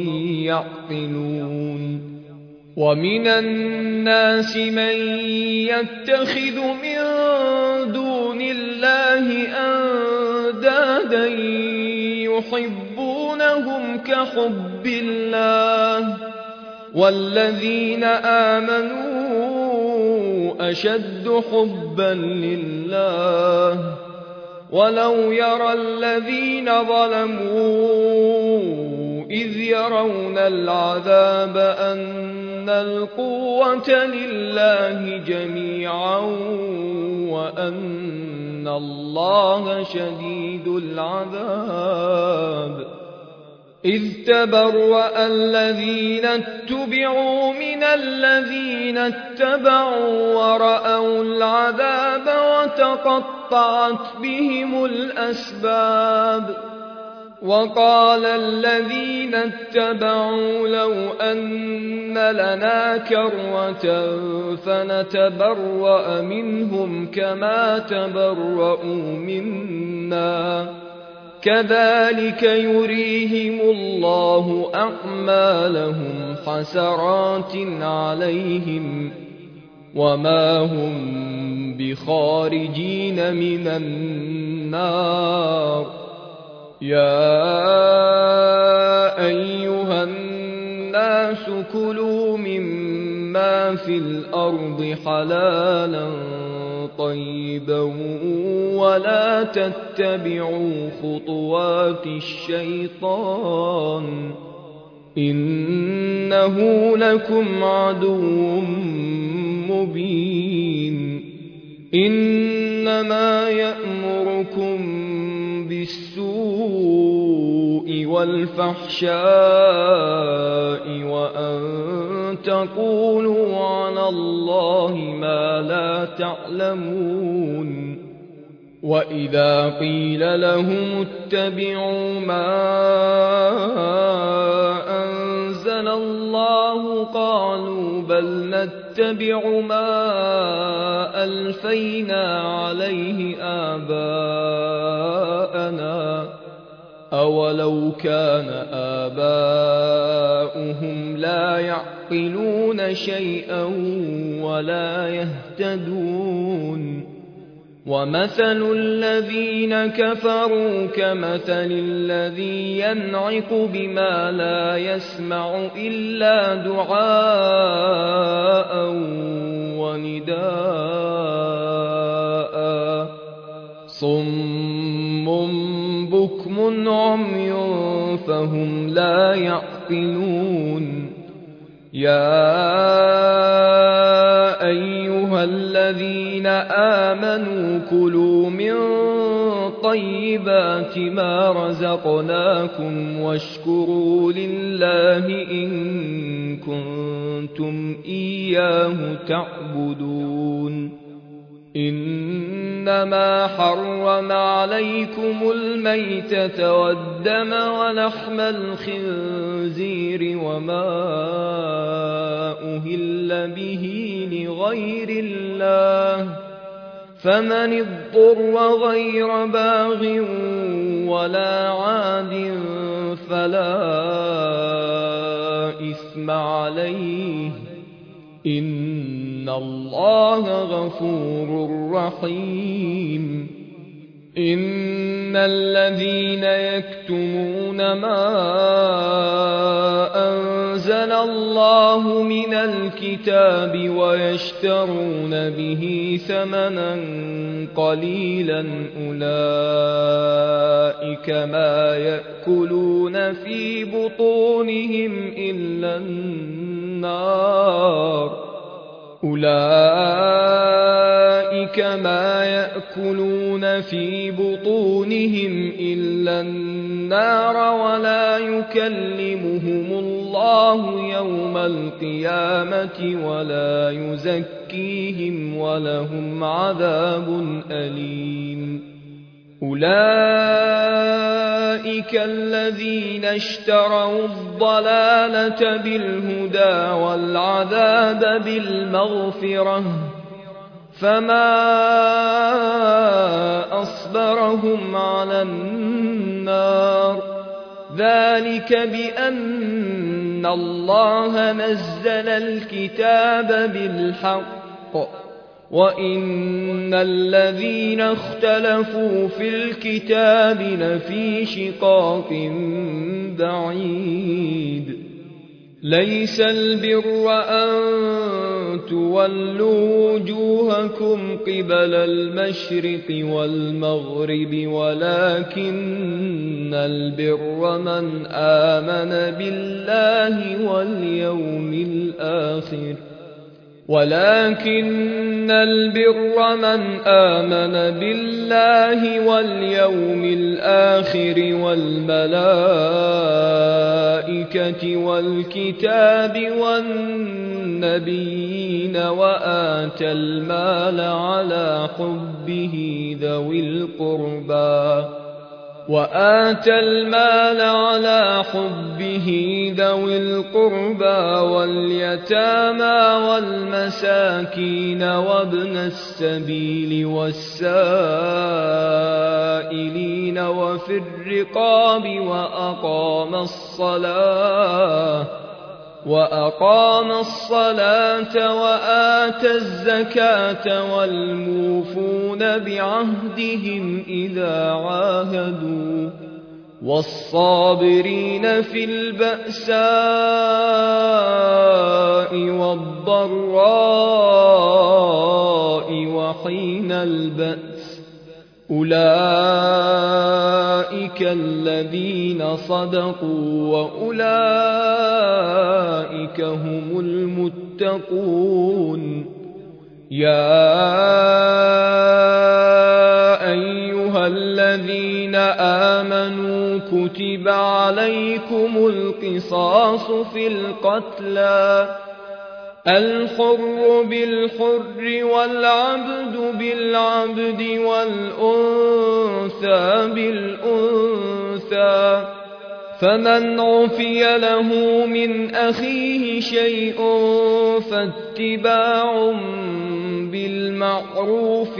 Speaker 1: يعقلون ومن الناس من يتخذ من دون الله أندادا يحبونهم كحب الله والذين آمنوا أشد حبا لله ولو يرى الذين ظلموا إذ يرون العذاب أن القوة لله جميعا وأن الله شديد العذاب إذ تبرأ الذين اتبعوا من الذين اتبعوا ورأوا العذاب وتقطعت بهم الأسباب وقال الذين اتبعوا لو أن لنا كرة فنتبرأ منهم كما تبرؤوا منا كذلك يريهم الله أعمالهم حسرات عليهم وما هم بخارجين من النار يا أيها الناس كلوا مما في الأرض حلالا طيبا ولا تتبعوا خطوات الشيطان إنه لكم عدو مبين إنما يأمركم بالسوء والفحشاء وأن تقولوا على الله ما لا تعلمون وإذا قيل لهم اتبعوا ما أنزل الله قالوا بل نتبع ما ألفينا عليه آباءنا أولو كان آباؤهم لا يعقلون شيئا ولا يهتدون ومثل الذين كفروا كمثل الذي ينعق بما لا يسمع إلا دعاء ونداء صم بكم عمي فهم لا يعقلون يا أيها الذين آمنوا كلوا من طيبات ما رزقناكم واشكروا لله إن كنتم إياه تعبدون إنما حرم عليكم الميتة والدم ولحم الخنزير وما أهل به لغير الله فمن اضطر غير باغ ولا عاد فلا إثم عليه إن الله غفور رحيم إن الذين يكتمون ما أنزل الله من الكتاب ويشترون به ثمنا قليلا أولئك ما يأكلون في بطونهم إلا النار أولئك ما يأكلون في بطونهم إلا النار ولا يكلمهم الله الله يوم القيامة ولا يزكيهم ولهم عذاب أليم. أولئك الذين اشتروا الضلالة بالهدى والعذاب بالمغفرة فما أصبرهم على النار ذلك بأن الله نزل الكتاب بالحق وإن الذين اختلفوا في الكتاب لفي شقاق بعيد. ليس البر أن تولوا وجوهكم قبل المشرق والمغرب ولكن البر من آمن بالله واليوم الآخر ولكن البر من آمن بالله واليوم الآخر والملائكة والكتاب والنبيين وآتى المال على حبه ذوي القربى وآتى المال على حبه ذوي القربى واليتامى والمساكين وابن السبيل والسائلين وفي الرقاب وأقام الصلاة وأقام الصلاة وآتى الزكاة والموفون بعهدهم إذا عاهدوا والصابرين في البأساء والضراء وحين البأس أولئك الذين صدقوا وأولئك هم المتقون. يا أيها الذين آمنوا كتب عليكم القصاص في القتلى الحر بالحر والعبد بالعبد والأنثى بالأنثى فمن عفي له من أخيه شيء فاتباع بالمعروف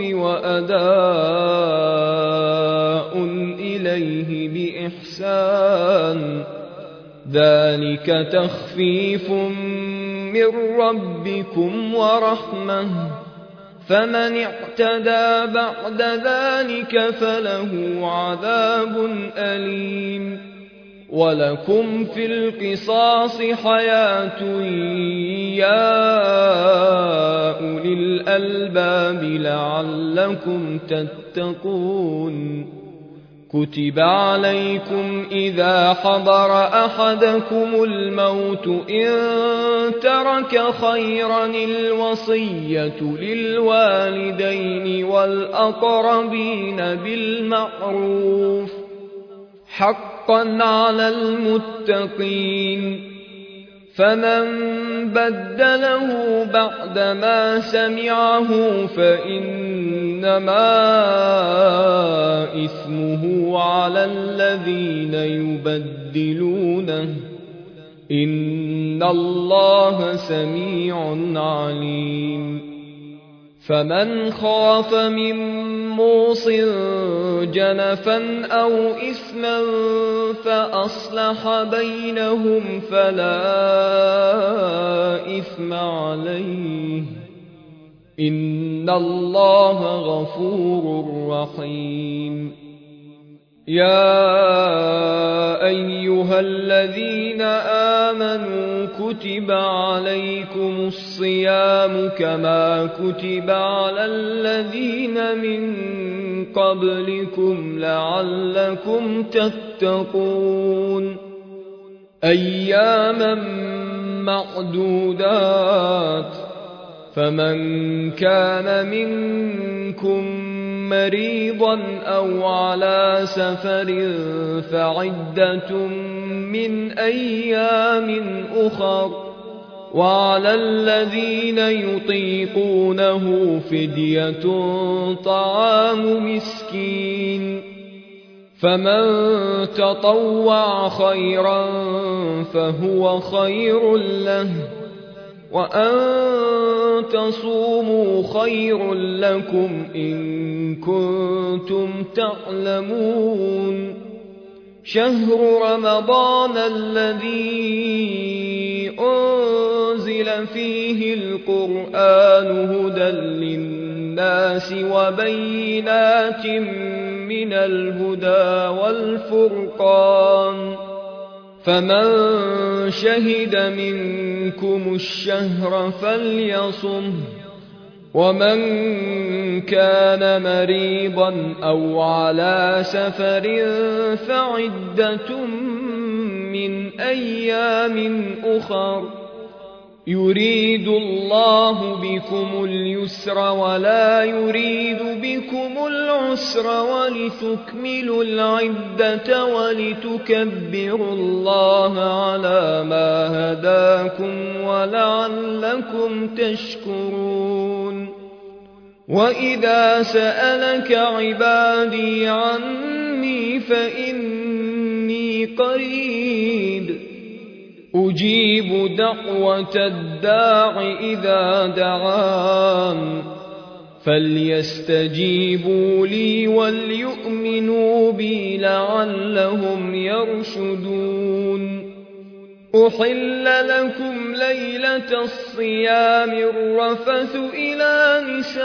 Speaker 1: وأداء إليه بإحسان ذلك تخفيف من ربكم ورحمة فمن اعتدى بعد ذلك فله عذاب أليم. ولكم في القصاص حياة يا أولي الألباب لعلكم تتقون. كتب عليكم إذا حضر أحدكم الموت إن ترك خيرا الوصية للوالدين والأقربين بالمعروف حقا على المتقين. فمن بدله بعدما سمعه فإنما إثمه على الذين يبدلونه إن الله سميع عليم. فمن خاف من موص جنفا أو إثما فأصلح بينهم فلا إثم عليه إن الله غفور رحيم. يا أيها الذين آمنوا كتب عليكم الصيام كما كتب على الذين من قبلكم لعلكم تتقون. أياما معدودات فمن كان منكم مريضا أو على سفر فعدة من أيام أخر وعلى الذين يطيقونه فدية طعام مسكين فمن تطوع خيرا فهو خير له وأن تصوموا خير لكم إن كنتم تعلمون شهر رمضان الذي أنزل فيه القرآن هدى للناس وبينات من الهدى والفرقان فمن شهد منكم الشهر فليصمه ومن كان مريضا أو على سفر فعدة من أيام أخر يريد الله بكم اليسر ولا يريد بكم العسر ولتكملوا العدة ولتكبروا الله على ما هداكم ولعلكم تشكرون وإذا سألك عبادي عني فإني قريب أجيب دعوة الداع إذا دعان فليستجيبوا لي وليؤمنوا بي لعلهم يرشدون أحل لكم ليلة الصيام الرفث إلى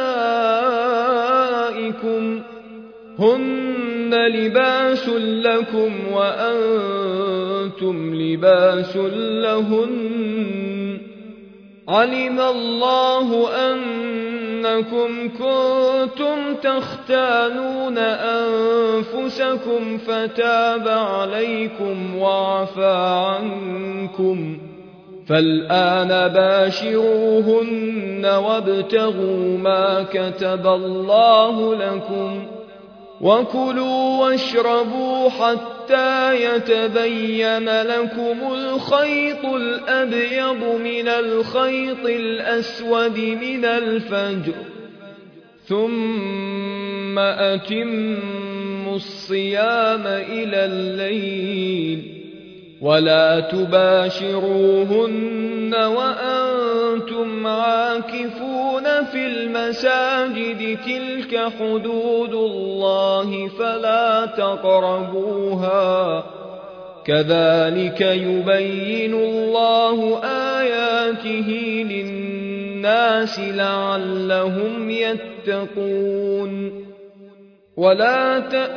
Speaker 1: نسائكم هن لباس لكم وأنتم لباس لهن علم الله أنكم كنتم تختانون أنفسكم فتاب عليكم وعفى عنكم فالآن باشروهن وابتغوا ما كتب الله لكم وكلوا واشربوا حتى يتبين لكم الخيط الأبيض من الخيط الأسود من الفجر ثم أتموا الصيام إلى الليل ولا تباشروهن وأنتم عاكفون في المساجد تلك حدود الله فلا تقربوها كذلك يبين الله آياته للناس لعلهم يتقون ولا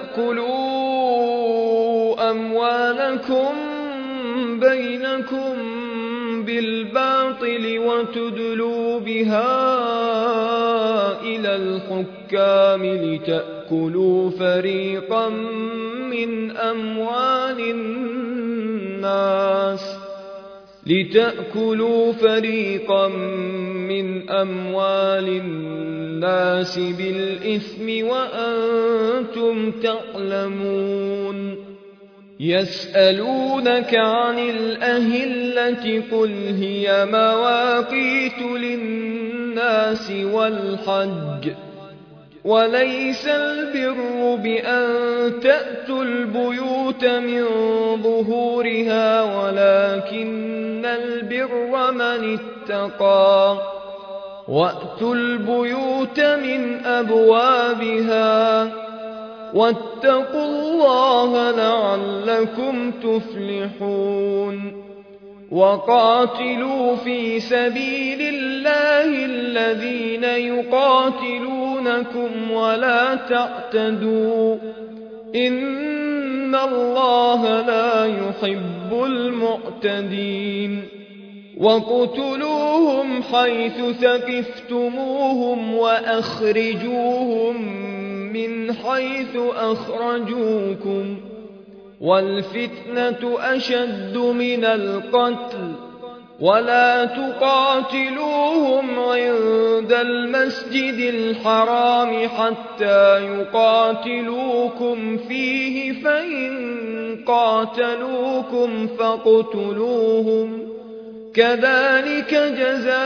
Speaker 1: تأكلوا أموالكم بينكم بالباطل وتدلوا بها إلى الحكام لتأكلوا فريقا من أموال الناس لتأكلوا فريقا من أموال الناس بالإثم وأنتم تعلمون يسألونك عن الأهلة قل هي مواقيت للناس والحج وليس البر بأن تأتوا البيوت من ظهورها ولكن البر من اتقى وأتوا البيوت من أبوابها واتقوا الله لعلكم تفلحون وقاتلوا في سبيل الله الذين يقاتلونكم ولا تعتدوا إن الله لا يحب المعتدين وقتلوهم حيث ثقفتموهم وأخرجوهم من حيث أخرجوكم والفتنة أشد من القتل ولا تقاتلوهم عند المسجد الحرام حتى يقاتلوكم فيه فإن قاتلوكم فاقتلوهم كذلك جزاء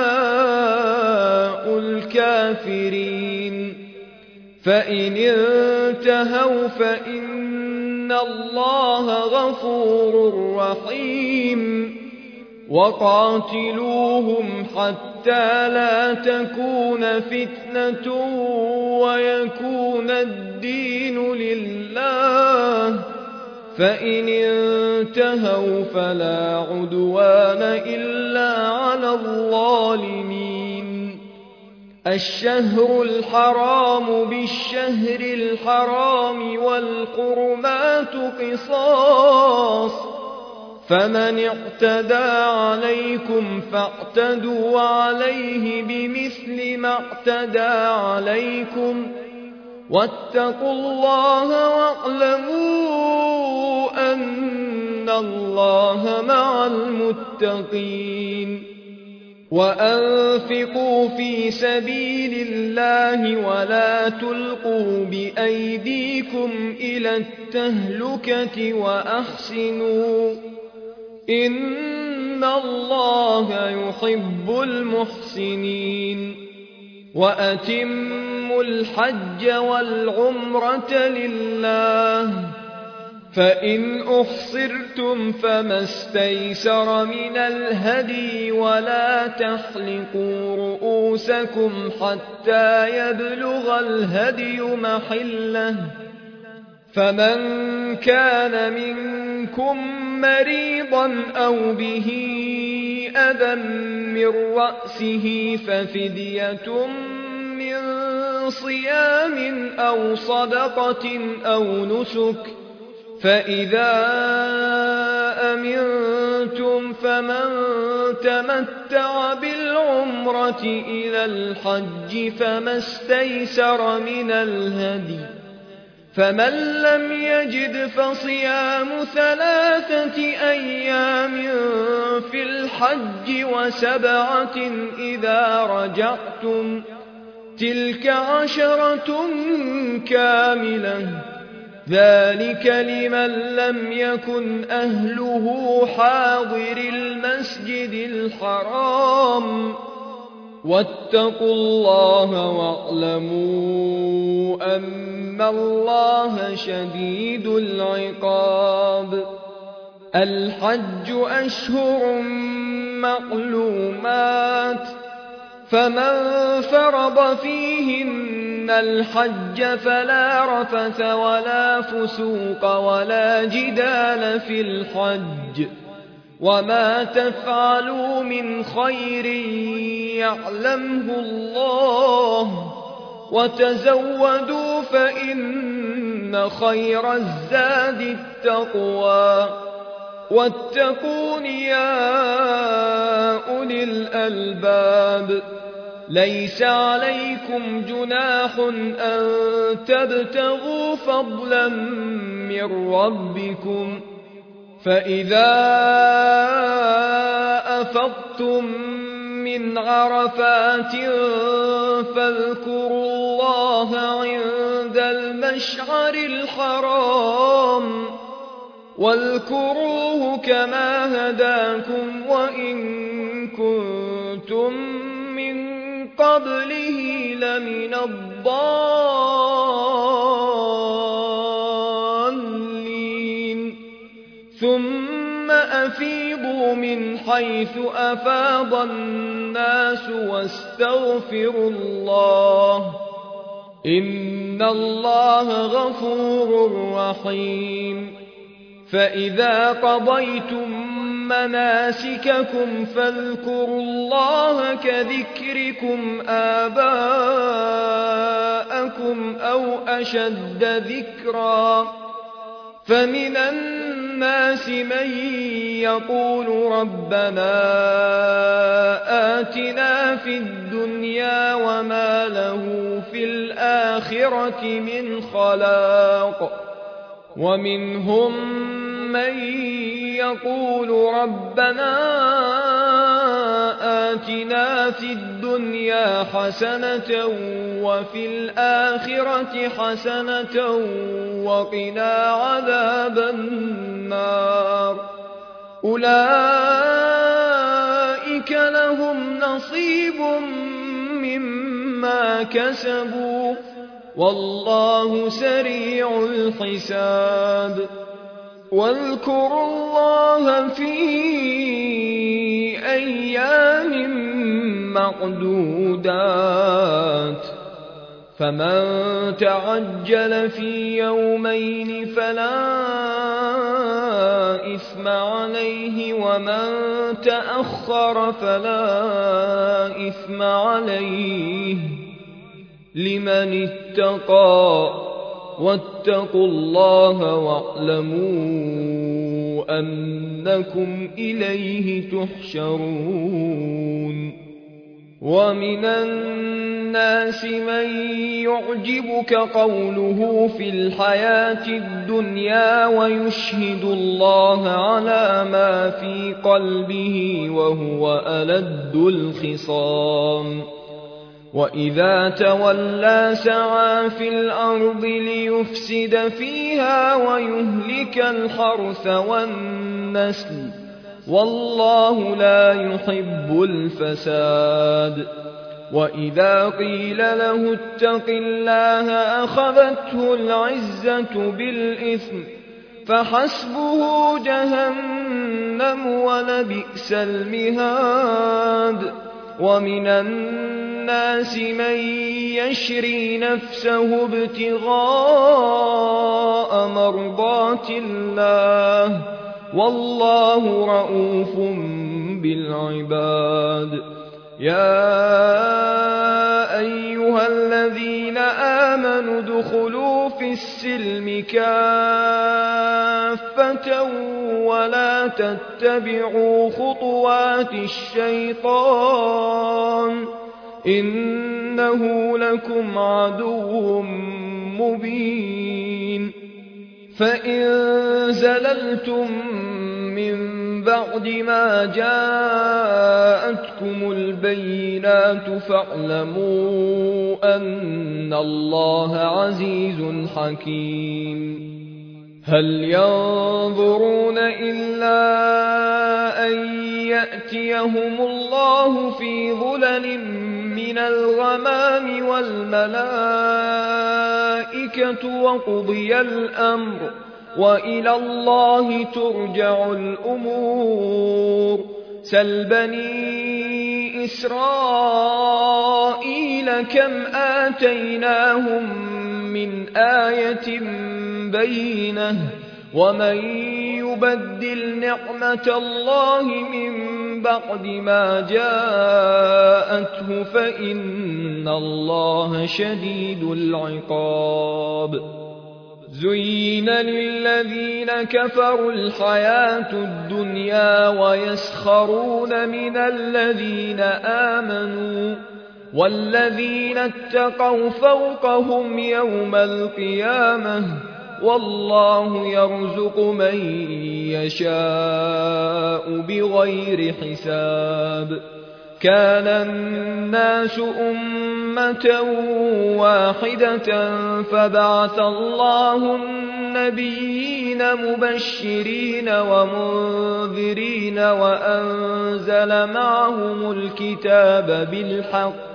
Speaker 1: الكافرين فإن انتهوا فإن الله غفور رحيم وقاتلوهم حتى لا تكون فتنة ويكون الدين لله فإن انتهوا فلا عدوان إلا على الظالمين الشهر الحرام بالشهر الحرام والحرمات قصاص فمن اعتدى عليكم فاعتدوا عليه بمثل ما اعتدى عليكم واتقوا الله واعلموا أن الله مع المتقين وأنفقوا في سبيل الله ولا تلقوا بأيديكم إلى التهلكة وأحسنوا إن الله يحب المحسنين وأتموا الحج والعمرة لله فإن أحصرتم فما استيسر من الهدي ولا تحلقوا رؤوسكم حتى يبلغ الهدي محله فمن كان منكم مريضا أو به أذى من رأسه ففدية من صيام أو صدقة أو نسك فإذا أمنتم فمن تمتع بالعمرة إلى الحج فما استيسر من الهدي فمن لم يجد فصيام ثلاثة أيام في الحج وسبعة إذا رجعتم تلك عشرة كاملة ذلك لمن لم يكن أهله حاضر المسجد الحرام واتقوا الله واعلموا أن الله شديد العقاب الحج أشهر معلومات فمن فرض فيهن الحج فلا رفث ولا فسوق ولا جدال في الحج وما تفعلوا من خير يعلمه الله وتزودوا فإن خير الزاد التقوى واتقون يا أولي الألباب ليس عليكم جناح أن تبتغوا فضلا من ربكم فإذا أفضتم من عرفات فاذكروا الله عند المشعر الحرام واذكروه كما هداكم وإن كنتم من قبله لمن الضالين ثم أفيضوا من حيث أفاض الناس واستغفروا الله إن الله غفور رحيم فإذا قضيتم مناسككم فاذكروا الله كذكركم آباءكم أو أشد ذكرا فمن الناس من يقول ربنا آتنا في الدنيا وما له في الآخرة من خلاق ومنهم من يقول ربنا آتنا في الدنيا حسنة وفي الآخرة حسنة وقنا عذاب النار أولئك لهم نصيب مما كسبوا والله سريع الحساب واذكروا الله في أيام معدودات فمن تعجل في يومين فلا إثم عليه ومن تأخر فلا إثم عليه لمن اتقى واتقوا الله واعلموا أنكم إليه تحشرون ومن الناس من يعجبك قوله في الحياة الدنيا ويشهد الله على ما في قلبه وهو ألد الخصام وإذا تولى سعى في الأرض ليفسد فيها ويهلك الحرث والنسل والله لا يحب الفساد وإذا قيل له اتق الله أخذته العزة بالإثم فحسبه جهنم ولبئس المهاد ومن الناس من يشري نفسه ابتغاء مرضات الله والله رءوف بالعباد يا أيها الذين آمنوا ادخلوا في السلم كافة ولا تتبعوا خطوات الشيطان إنه لكم عدو مبين فإن زللتم من بعد ما جاءتكم البينات فاعلموا أن الله عزيز حكيم هل ينظرون إلا أن يأتيهم الله في ظلل من الغمام والملائكة وقضي الأمر وإلى الله ترجع الأمور سل بني إسرائيل كم آتيناهم من آية بينة ومن يبدل نعمة الله من بعد ما جاءته فإن الله شديد العقاب زين للذين كفروا الحياة الدنيا ويسخرون من الذين آمنوا والذين اتقوا فوقهم يوم القيامة والله يرزق من يشاء بغير حساب كان الناس أمة واحدة فبعث الله النبيين مبشرين ومنذرين وأنزل معهم الكتاب بالحق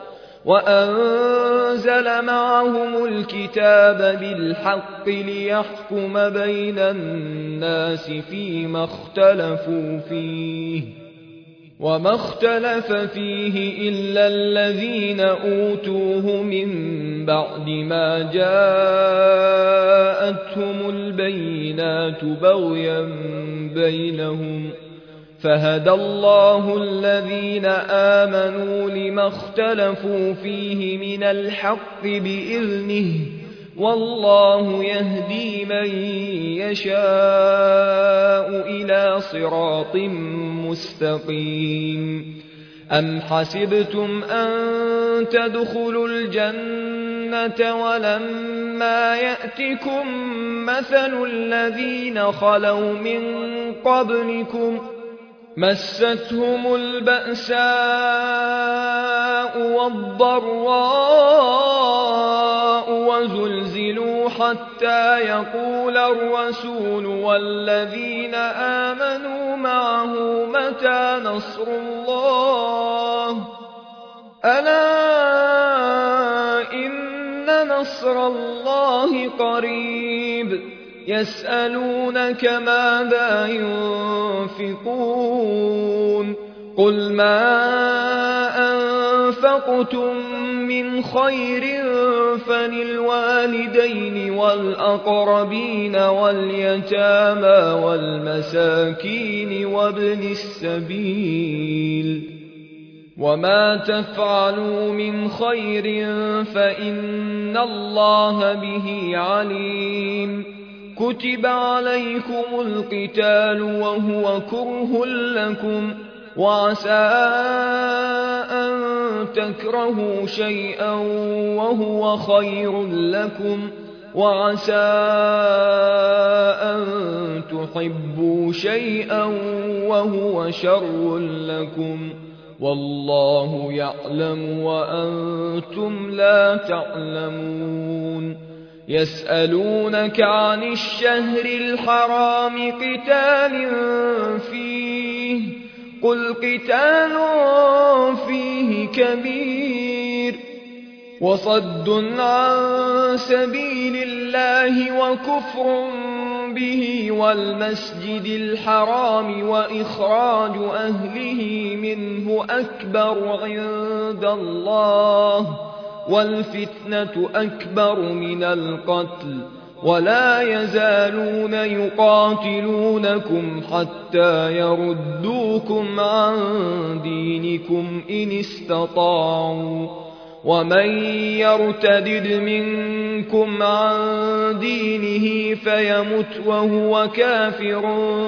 Speaker 1: وأنزل معهم الكتاب بالحق ليحكم بين الناس فيما اختلفوا فيه وما اختلف فيه إلا الذين أوتوه من بعد ما جاءتهم البينات بغيا بينهم فهدى الله الذين آمنوا لما اختلفوا فيه من الحق بإذنه والله يهدي من يشاء إلى صراط مستقيم أم حسبتم أن تدخلوا الجنة ولما أَلَمَّا يَأْتِكُم مَّثَلُ الَّذِينَ خَلَوْا مِن قَبْلِكُم مَّسَّتْهُمُ الْبَأْسَاءُ وَالضَّرَّاءُ وَزُلْزِلُوا حَتَّىٰ يَقُولَ الرَّسُولُ وَالَّذِينَ آمَنُوا مَعَهُ مَتَىٰ نَصْرُ اللَّهِ ۗ أَلَا إِنَّ نَصْرَ اللَّهِ قَرِيبٌ يَسْأَلُونَكَ ماذا يُنفِقُونَ قُلْ مَا أَنفَقْتُم مِّنْ خَيْرٍ فَلِلْوَالِدَيْنِ وَالْأَقْرَبِينَ وَالْيَتَامَىٰ وَالْمَسَاكِينِ وَابْنِ السَّبِيلِ وَمَا تَفْعَلُوا مِنْ خَيْرٍ فَإِنَّ اللَّهَ بِهِ عَلِيمٌ كُتِبَ عَلَيْكُمُ الْقِتَالُ وَهُوَ كُرْهٌ لَّكُمْ وَعَسَىٰ أَن تَكْرَهُوا شَيْئًا وَهُوَ خَيْرٌ لَّكُمْ وَعَسَىٰ أَن تُحِبُّوا شَيْئًا وَهُوَ شَرٌّ لَّكُمْ وَاللَّهُ يَعْلَمُ وَأَنتُمْ لَا تَعْلَمُونَ يَسْأَلُونَكَ عَنِ الشَّهْرِ الْحَرَامِ قِتَالٍ فِيهِ قُلْ قِتَالٌ فِيهِ كَبِيرٌ وَصَدٌّ عَن سَبِيلِ اللَّهِ وَكُفْرٌ بِهِ وَالْمَسْجِدِ الْحَرَامِ وَإِخْرَاجُ أَهْلِهِ مِنْهُ أَكْبَرُ عِندَ اللَّهِ وَالْفِتْنَةُ أَكْبَرُ مِنَ الْقَتْلِ وَلَا يَزَالُونَ يُقَاتِلُونَكُمْ حَتَّىٰ يَرُدُّوكُمْ عَن دِينِكُمْ إِنِ اسْتَطَاعُوا وَمَن يَرْتَدِدْ مِنكُمْ عَن دِينِهِ فَيَمُتْ وَهُوَ كَافِرٌ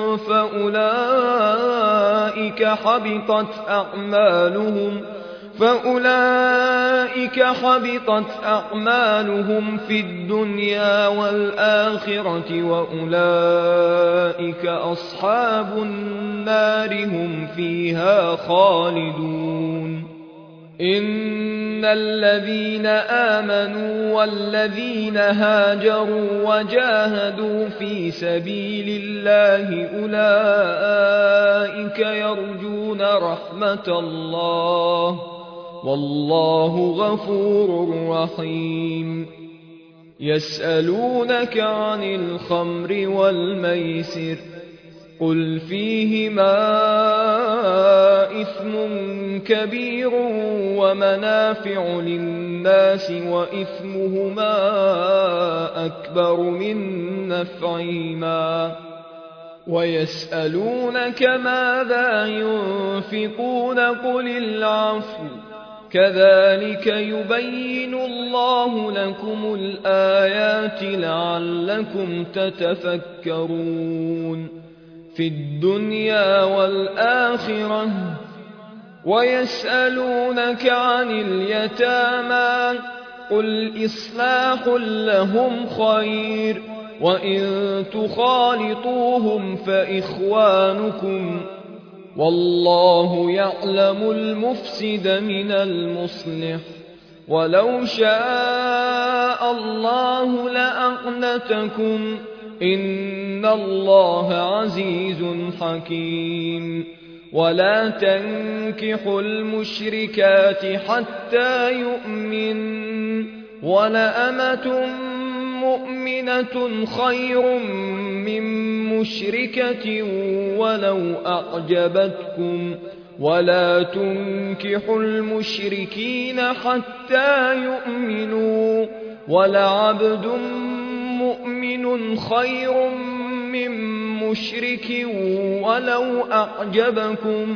Speaker 1: فَأُولَٰئِكَ حَبِطَتْ أَعْمَالُهُمْ فَأُولَٰئِكَ حَبِطَتْ أَعْمَالُهُمْ فِي الدُّنْيَا وَالْآخِرَةِ وَأُولَٰئِكَ أَصْحَابُ النَّارِ هُمْ فِيهَا خَالِدُونَ إِنَّ الَّذِينَ آمَنُوا وَالَّذِينَ هَاجَرُوا وَجَاهَدُوا فِي سَبِيلِ اللَّهِ أُولَٰئِكَ يَرْجُونَ رَحْمَةَ اللَّهِ وَاللَّهُ غَفُورٌ رَّحِيمٌ يَسْأَلُونَكَ عَنِ الْخَمْرِ وَالْمَيْسِرِ قُلْ فِيهِمَا إِثْمٌ كَبِيرٌ وَمَنَافِعُ لِلنَّاسِ وَإِثْمُهُمَا أَكْبَرُ مِن نَّفْعِهِمَا وَيَسْأَلُونَكَ مَاذَا يُنفِقُونَ قُلِ الْعَفْوَ كَذَٰلِكَ يُبَيِّنُ اللَّهُ لَكُمُ الْآيَاتِ لَعَلَّكُمْ تَتَفَكَّرُونَ في الدنيا والآخرة ويسألونك عن اليتامى قل إصلاح لهم خير وإن تخالطوهم فإخوانكم والله يعلم المفسد من المصلح ولو شاء الله لأعنتكم إن الله عزيز حكيم ولا تنكحوا المشركات حتى يؤمن ولأمة مؤمنة خير من مشركة ولو أعجبتكم ولا تنكحوا المشركين حتى يؤمنوا ولعبد مؤمن خير من مشرك ولو أعجبكم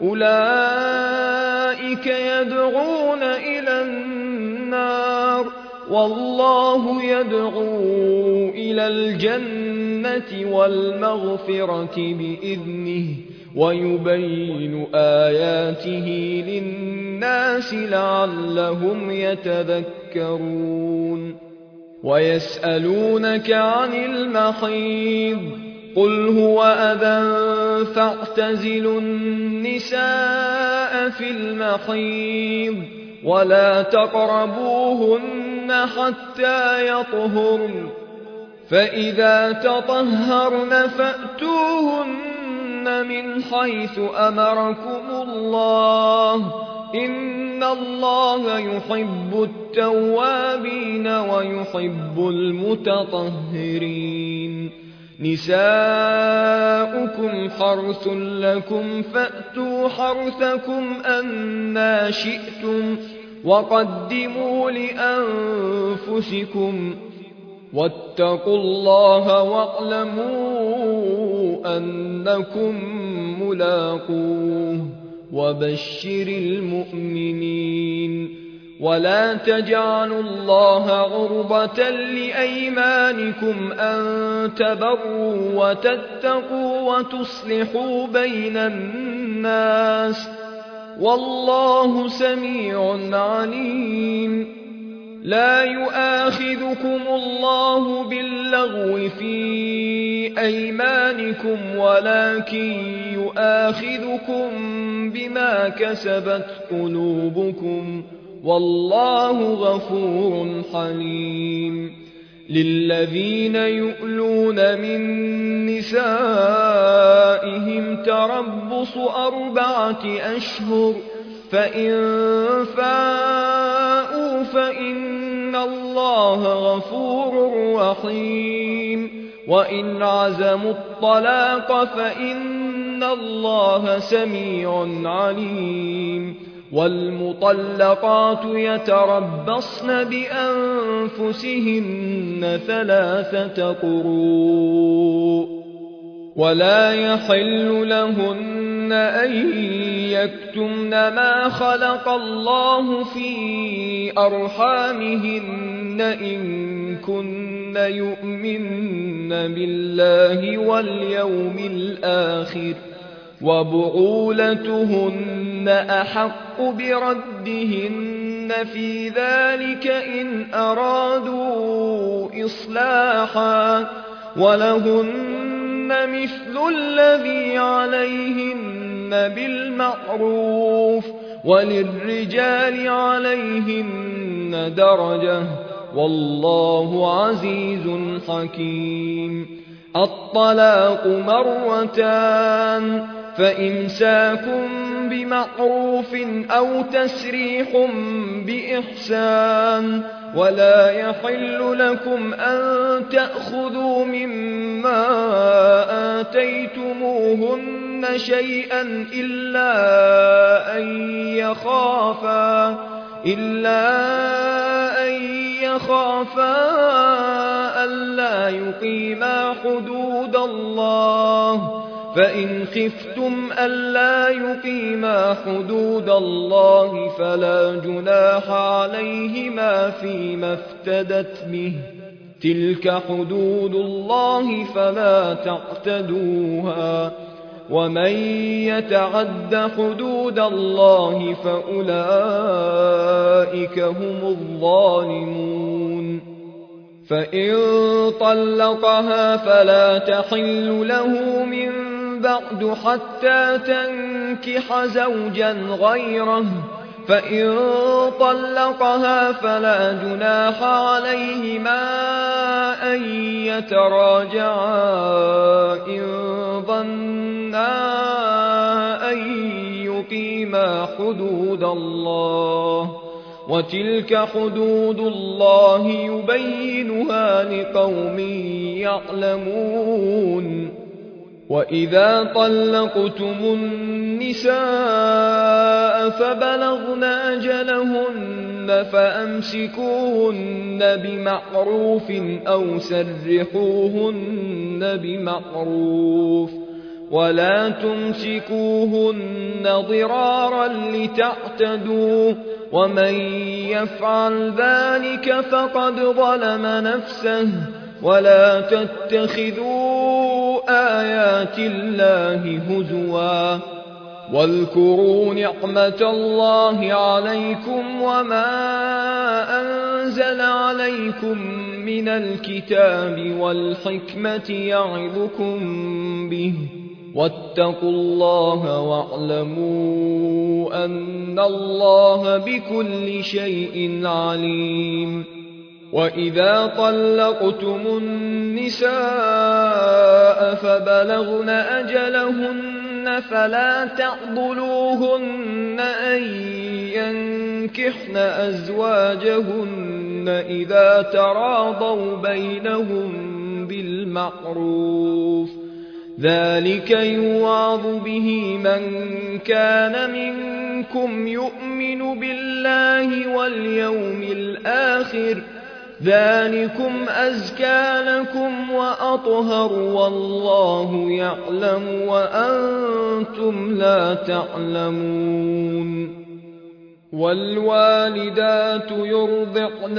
Speaker 1: أولئك يدعون إلى النار والله يدعو إلى الجنة والمغفرة بإذنه ويبين آياته للناس لعلهم يتذكرون ويسألونك عن المحيض قل هو أذى فاعتزلوا النساء في المحيض ولا تقربوهن حتى يطهرن فإذا تطهرن فأتوهن من حيث أمركم الله إن الله يحب التوابين ويحب المتطهرين نساؤكم حرث لكم فأتوا حرثكم أنى شئتم وقدموا لأنفسكم واتقوا الله واعلموا أنكم ملاقوه وبشر المؤمنين ولا تجعلوا الله عرضة لأيمانكم أن تبروا وتتقوا وتصلحوا بين الناس والله سميع عليم لا يؤاخذكم الله باللغو في أيمانكم ولكن يؤاخذكم بما كسبت قلوبكم والله غفور حليم للذين يؤلون من نسائهم تربص أربعة أشهر فإن فاءوا فإن الله غفور رحيم وإن عزموا الطلاق فإن الله سميع عليم والمطلقات يتربصن بأنفسهن ثلاثة قروء ولا يحل لهن أن يكتمن ما خلق الله في أرحامهن إن كن يؤمن بالله واليوم الآخر وبعولتهن أحق بردهن في ذلك إن أرادوا إصلاحا ولهن مثل الذي عليهن بالمعروف وللرجال عليهن درجة والله عزيز حكيم الطلاق مرتان فإمساك بمعروف أو تسريح بإحسان ولا يحل لكم أن تأخذوا مما آتيتموهن شيئا إلا أن يخافا إلا أن يخافا ألا يقيما حدود الله فإن خفتم ألا يقيما حدود الله فلا جناح عليهما فيما افتدت به تلك حدود الله فلا تعتدوها ومن يتعد حدود الله فأولئك هم الظالمون فإن طلقها فلا تحل له من بعد حتى تنكح زوجا غيره فإن طلقها فلا جناح عليهما أن يتراجعا إن ظنا أن يقيما حدود الله وتلك حدود الله يبينها لقوم يعلمون وإذا طلقتم النساء فبلغن أجلهن فأمسكوهن بمعروف أو سرحوهن بمعروف ولا تمسكوهن ضرارا لتعتدوا ومن يفعل ذلك فقد ظلم نفسه ولا تتخذوا آيات الله هزوا واذكروا نعمة الله عليكم وما أنزل عليكم من من الكتاب والحكمة يعظكم به واتقوا الله واعلموا أن الله بكل شيء عليم. وإذا طلقتم النساء فبلغن أجلهن فلا تعضلوهن أن ينكحن أزواجهن إذا تراضوا بينهم بالمعروف، ذلك يوعظ به من كان منكم يؤمن بالله واليوم الآخر، ذلكم أزكى لكم وأطهر والله يعلم وأنتم لا تعلمون. والوالدات يرضعن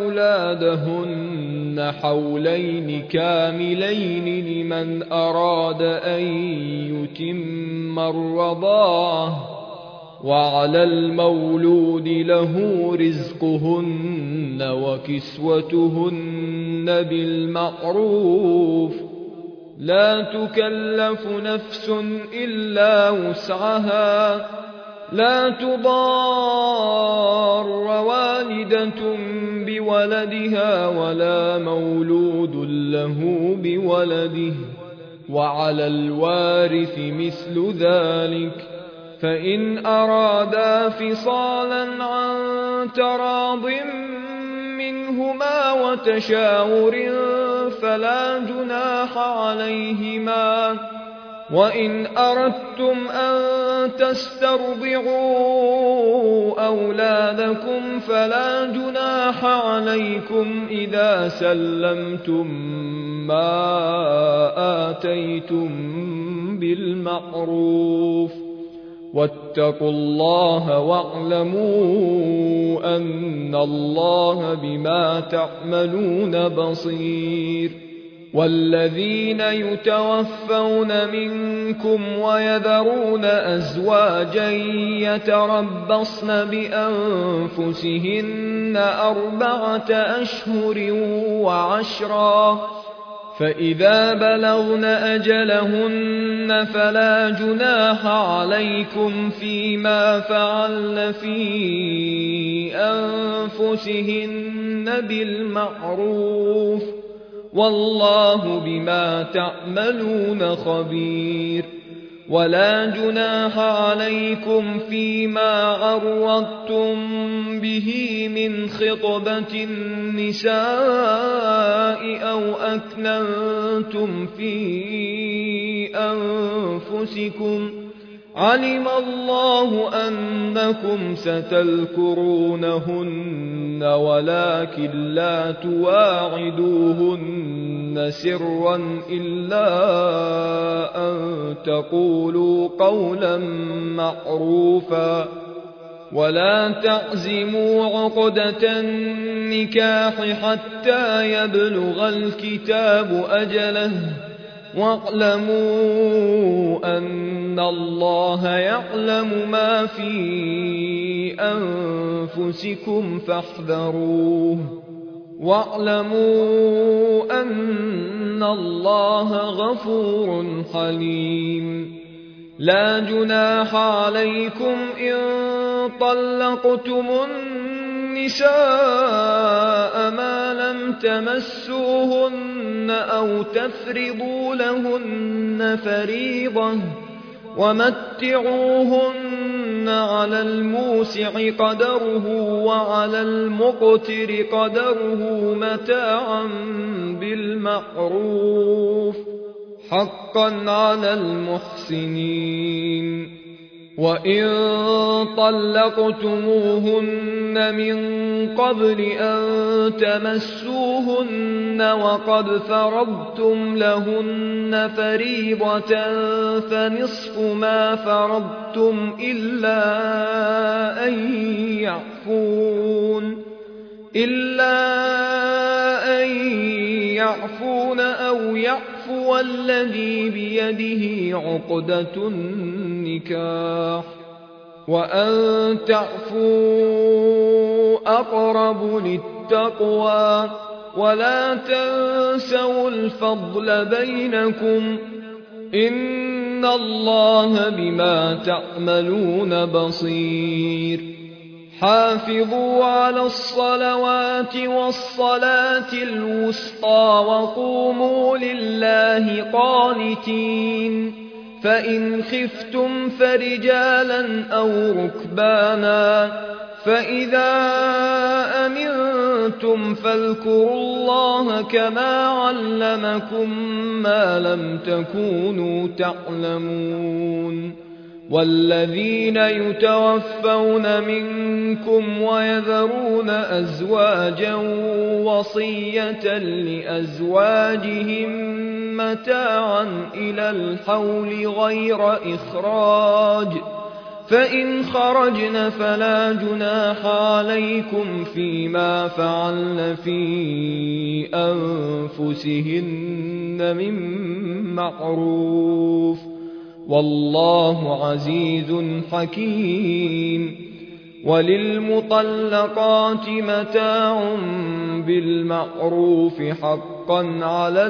Speaker 1: أولادهن حولين كاملين لمن أراد أن يتم الرضاعة، وعلى المولود له رزقهن وكسوتهن بالمعروف، لا تكلف نفس إلا وسعها، لا تضار والدة بولدها ولا مولود له بولده، وعلى الوارث مثل ذلك، فإن أرادا فصالا عن تراض منهما وتشاور فلا جناح عليهما. وإن أردتم أن تسترضعوا أولادكم فلا جناح عليكم إذا سلمتم ما آتيتم بالمعروف، واتقوا الله واعلموا أن الله بما تعملون بصير. والذين يتوفون منكم ويذرون أزواجا يتربصن بأنفسهن أربعة أشهر وعشرا، فإذا بلغن أجلهن فلا جناح عليكم فيما فعلن في أنفسهن بالمعروف، والله بما تعملون خبير. ولا جناح عليكم فيما عرضتم به من خطبة النساء أو أكننتم في أنفسكم، علم الله أنكم ستذكرونهن ولكن لا تواعدوهن سرا إلا أن تقولوا قولا معروفا، ولا تعزموا عقدة النكاح حتى يبلغ الكتاب أجله، واعلموا أن الله يعلم ما في أنفسكم فاحذروه، واعلموا أن الله غفور حليم. لا جناح عليكم إن طلقتم النساء ما لم تمسوهن أو تفرضوا لهن فريضة، ومتعوهن على الموسع قدره وعلى المقتر قدره متاعا بالمعروف، حقا على المحسنين. وإن طلقتموهن من قبل أن تمسوهن وقد فرضتم لهن فريضة فنصف ما فرضتم إلا أن يعفون إلا أن يعفون أو يعفو الذي بيده عقدة النكاح، وأن تعفوا أقرب للتقوى، ولا تنسوا الفضل بينكم إن الله بما تعملون بصير حافظوا على الصلوات والصلاة الوسطى وقوموا لله قانتين فإن خفتم فرجالا أو ركبانا فإذا أمنتم فاذكروا الله كما علمكم ما لم تكونوا تعلمون والذين يتوفون منكم ويذرون أزواجا وصية لأزواجهم متاعا إلى الحول غير إخراج فإن خرجن فلا جناح عليكم فيما فعلن في أنفسهن من معروف والله عزيز حكيم وللمطلقات متاع بالمعروف حقا على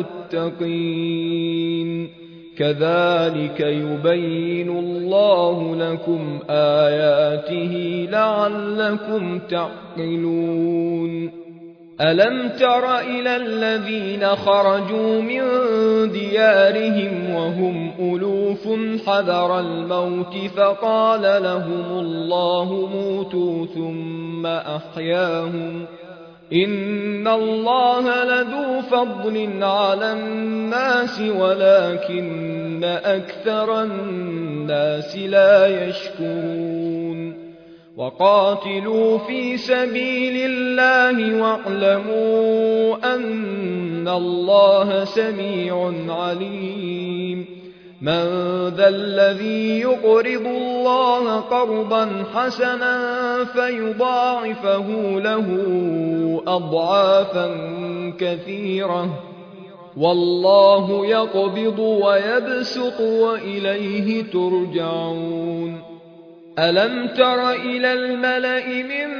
Speaker 1: المتقين كذلك يبين الله لكم آياته لعلكم تعقلون ألم تر إلى الذين خرجوا من ديارهم وهم ألوف حذر الموت فقال لهم الله موتوا ثم أحياهم إن الله لذو فضل على الناس ولكن أكثر الناس لا يشكرون وقاتلوا في سبيل الله واعلموا أن الله سميع عليم من ذا الذي يقرض الله قرضا حسنا فيضاعفه له أضعافا كثيرة والله يقبض ويبسط وإليه ترجعون ألم تر إلى الملأ من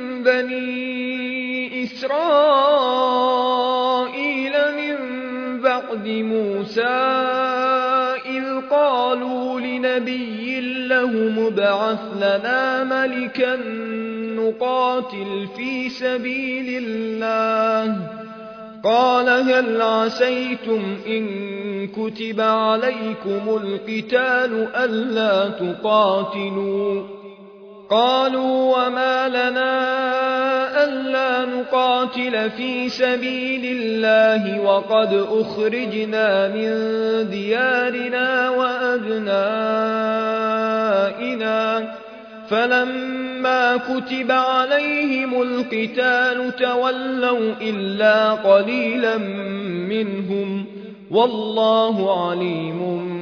Speaker 1: بني إسرائيل من بعد موسى إذ قالوا لنبي له ابعث لنا ملكا نقاتل في سبيل الله قال هل عسيتم إن كتب عليكم القتال ألا تقاتلوا قالوا وما لنا ألا نقاتل في سبيل الله وقد أخرجنا من ديارنا وأبنائنا فلما كتب عليهم القتال تولوا إلا قليلا منهم والله عليم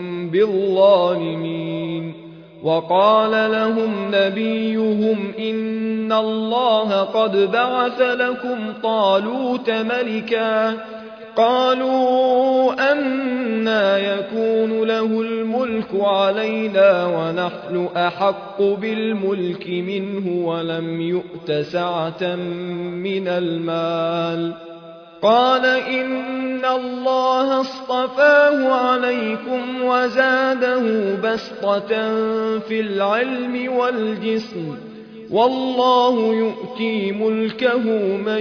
Speaker 1: بالظالمين وقال لهم نبيهم إن الله قد بعث لكم طالوت ملكا قالوا أنى يكون له الملك علينا ونحن أحق بالملك منه ولم يؤت سعة من المال قال إن الله اصطفاه عليكم وزاده بسطة في العلم والجسم والله يؤتي ملكه من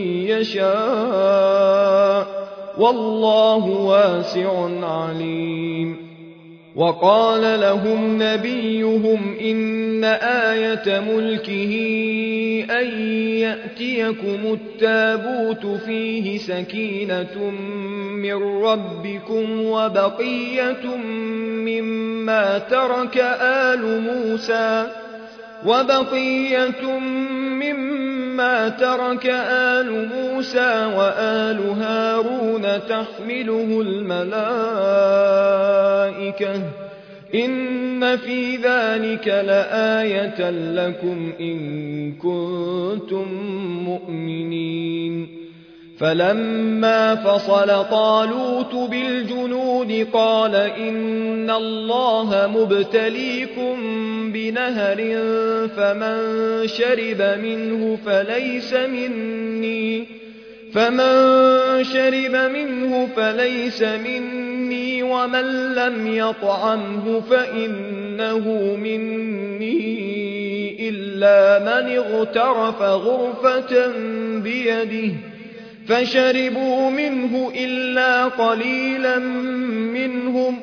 Speaker 1: يشاء والله واسع عليم وقال لهم نبيهم إن آية ملكه أن يأتيكم التابوت فيه سكينة من ربكم وبقية مما ترك آل موسى وبقية مما ترك آل موسى وآل هارون تحمله الملائكة إن في ذلك لآية لكم إن كنتم مؤمنين فلما فصل طالوت بالجنود قال إن الله مبتليكم بنهر فمن شرب منه فليس مني فمن شرب منه فليس مني ومن لم يطعمه فإنه مني إلا من اغترف غرفة بيده فشربوا منه إلا قليلا منهم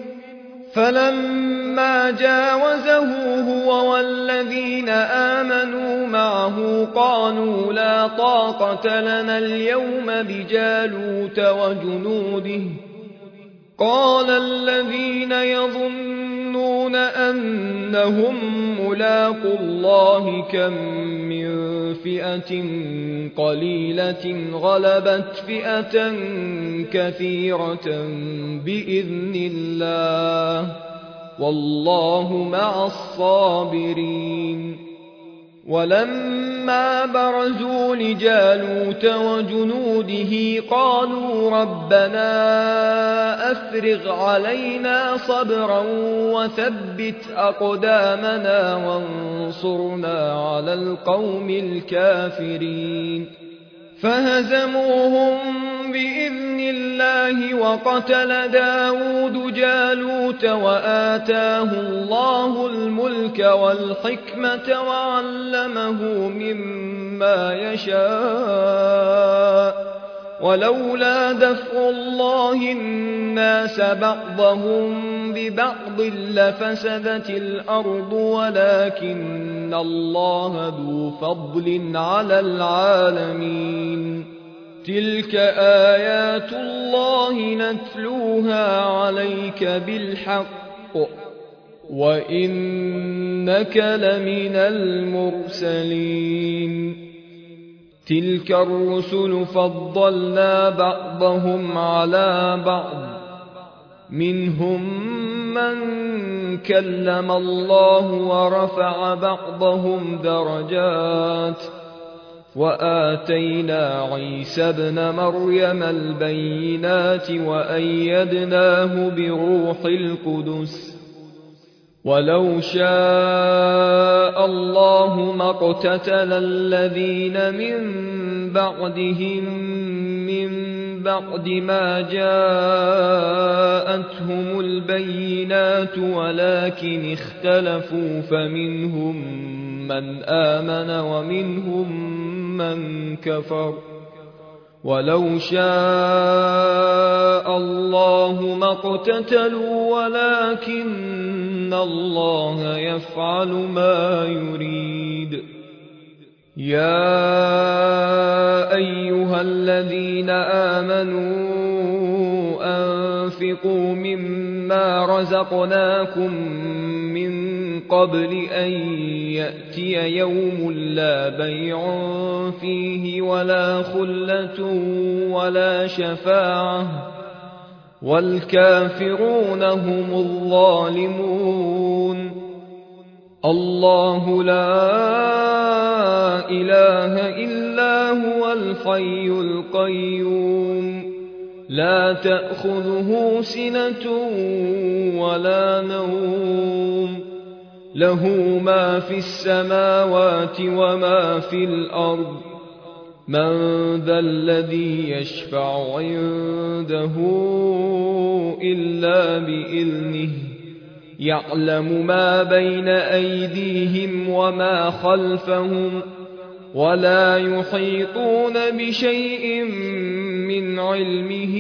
Speaker 1: فلما جاوزه هو والذين آمنوا معه قالوا لا طاقة لنا اليوم بجالوت وجنوده قال الذين يظنون أنهم ملاقو الله كم من فئة قليلة غلبت فئة كثيرة بإذن الله والله مع الصابرين. ولما برزوا لجالوت وجنوده قالوا ربنا أفرغ علينا صبرا وثبت أقدامنا وانصرنا على القوم الكافرين فهزموهم بإذن الله وقتل داود جالوت وآتاه الله الملك والحكمة وعلمه مما يشاء ولولا دفع الله الناس بعضهم ببعض لفسدت الأرض ولكن الله ذو فضل على العالمين. تلك آيات الله نتلوها عليك بالحق وإنك لمن المرسلين. تلك الرسل فضلنا بعضهم على بعض منهم من كلم الله ورفع بعضهم درجات وآتينا عيسى ابن مريم البينات وأيدناه بروح القدس ولو شاء الله ما اقتتل الذين من بعدهم من بعد ما جاءتهم البينات ولكن اختلفوا فمنهم من آمن ومنهم من كفر ولو شاء الله ما اقتتلوا ولكن الله يفعل ما يريد. يا أيها الذين آمنوا أنفقوا مما رزقناكم من قبل أن يأتي يوم لا بيع فيه ولا خلة ولا شفاعة والكافرون هم الظالمون. الله لا إله إلا هو الحي القيوم لا تأخذه سنة ولا نوم له ما في السماوات وما في الأرض من ذا الذي يشفع عنده إلا بإذنه يعلم ما بين أيديهم وما خلفهم ولا يحيطون بشيء من علمه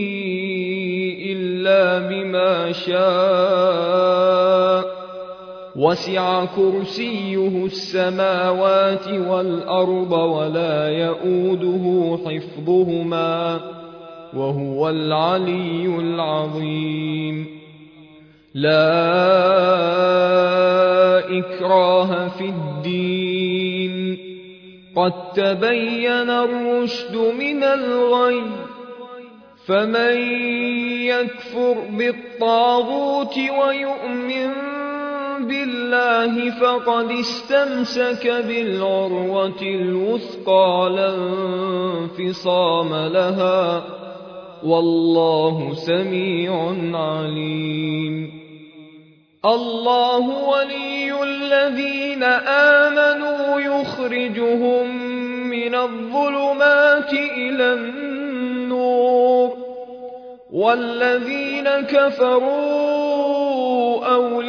Speaker 1: إلا بما شاء وسع كرسيه السماوات والأرض ولا يؤوده حفظهما وهو العلي العظيم. لا إكراه في الدين قد تبين الرشد من الغي فمن يكفر بالطاغوت ويؤمن بالله فقد استمسك بالعروة الوثقى لا انفصام لها والله سميع عليم. الله ولي الذين آمنوا يخرجهم من الظلمات إلى النور والذين كفروا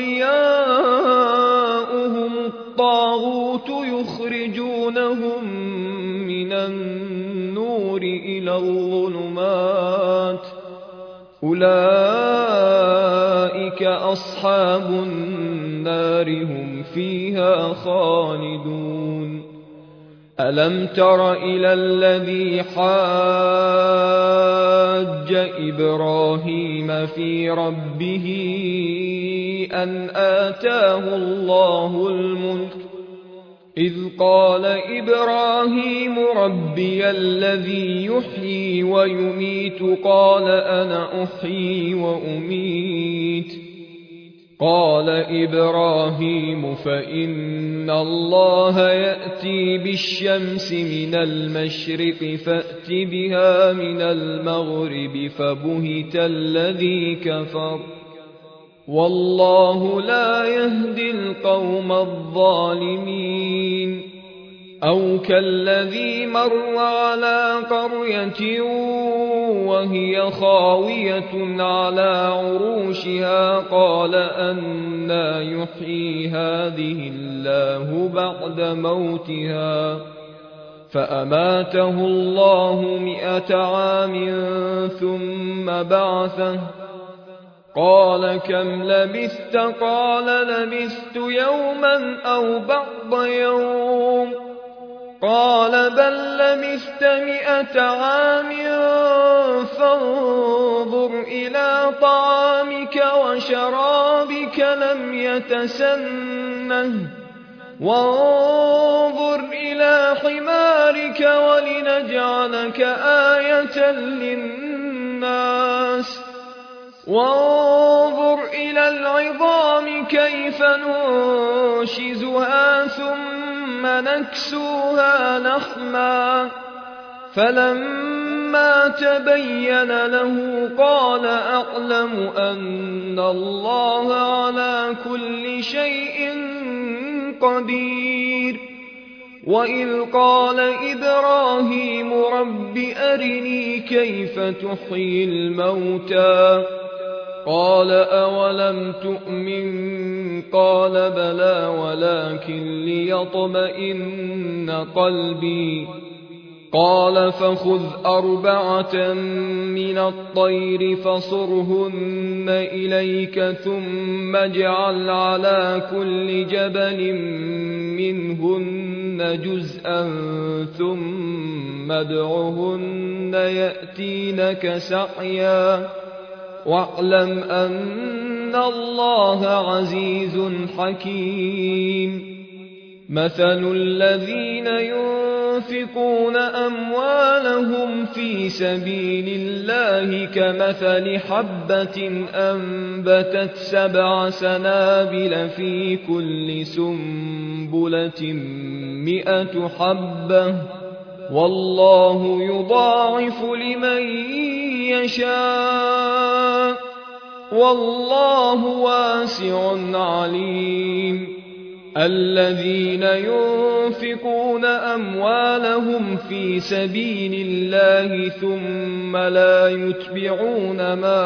Speaker 1: أولياؤهم الطاغوت يخرجونهم من النور إلى الظلمات أولئك أصحاب النار هم فيها خالدون ألم تر إلى الذي حاج إبراهيم في ربه أن آتاه الله الملك إذ قال إبراهيم ربي الذي يحيي ويميت قال أنا أحيي وأميت قال إبراهيم فإن الله يأتي بالشمس من المشرق فأت بها من المغرب فبهت الذي كفر والله لا يهدي القوم الظالمين أو كالذي مر على قرية وهي خاوية على عروشها قال أنى يحيي هذه الله بعد موتها فأماته الله مئة عام ثم بعثه قال كم لبثت قال لبثت يوما أو بعض يوم قال بل لبثت مئة عام فانظر إلى طعامك وشرابك لم يتسنه وانظر إلى حمارك ولنجعلك آية للناس وانظر إلى العظام كيف ننشزها ثم نكسوها لحما فلما تبين له قال أعلم أن الله على كل شيء قدير وإذ قال إبراهيم رب أرني كيف تحيي الموتى قال أولم تؤمن قال بلى ولكن ليطمئن قلبي قال فخذ أربعة من الطير فصرهن إليك ثم اجعل على كل جبل منهن جزءا ثم ادعهن يأتينك سعيا واعلم أن الله عزيز حكيم مثل الذين ينفقون أموالهم في سبيل الله كمثل حبة أنبتت سبع سنابل في كل سنبلة مئة حبة والله يضاعف لمن يشاء والله واسع عليم الذين ينفقون أموالهم في سبيل الله ثم لا يتبعون ما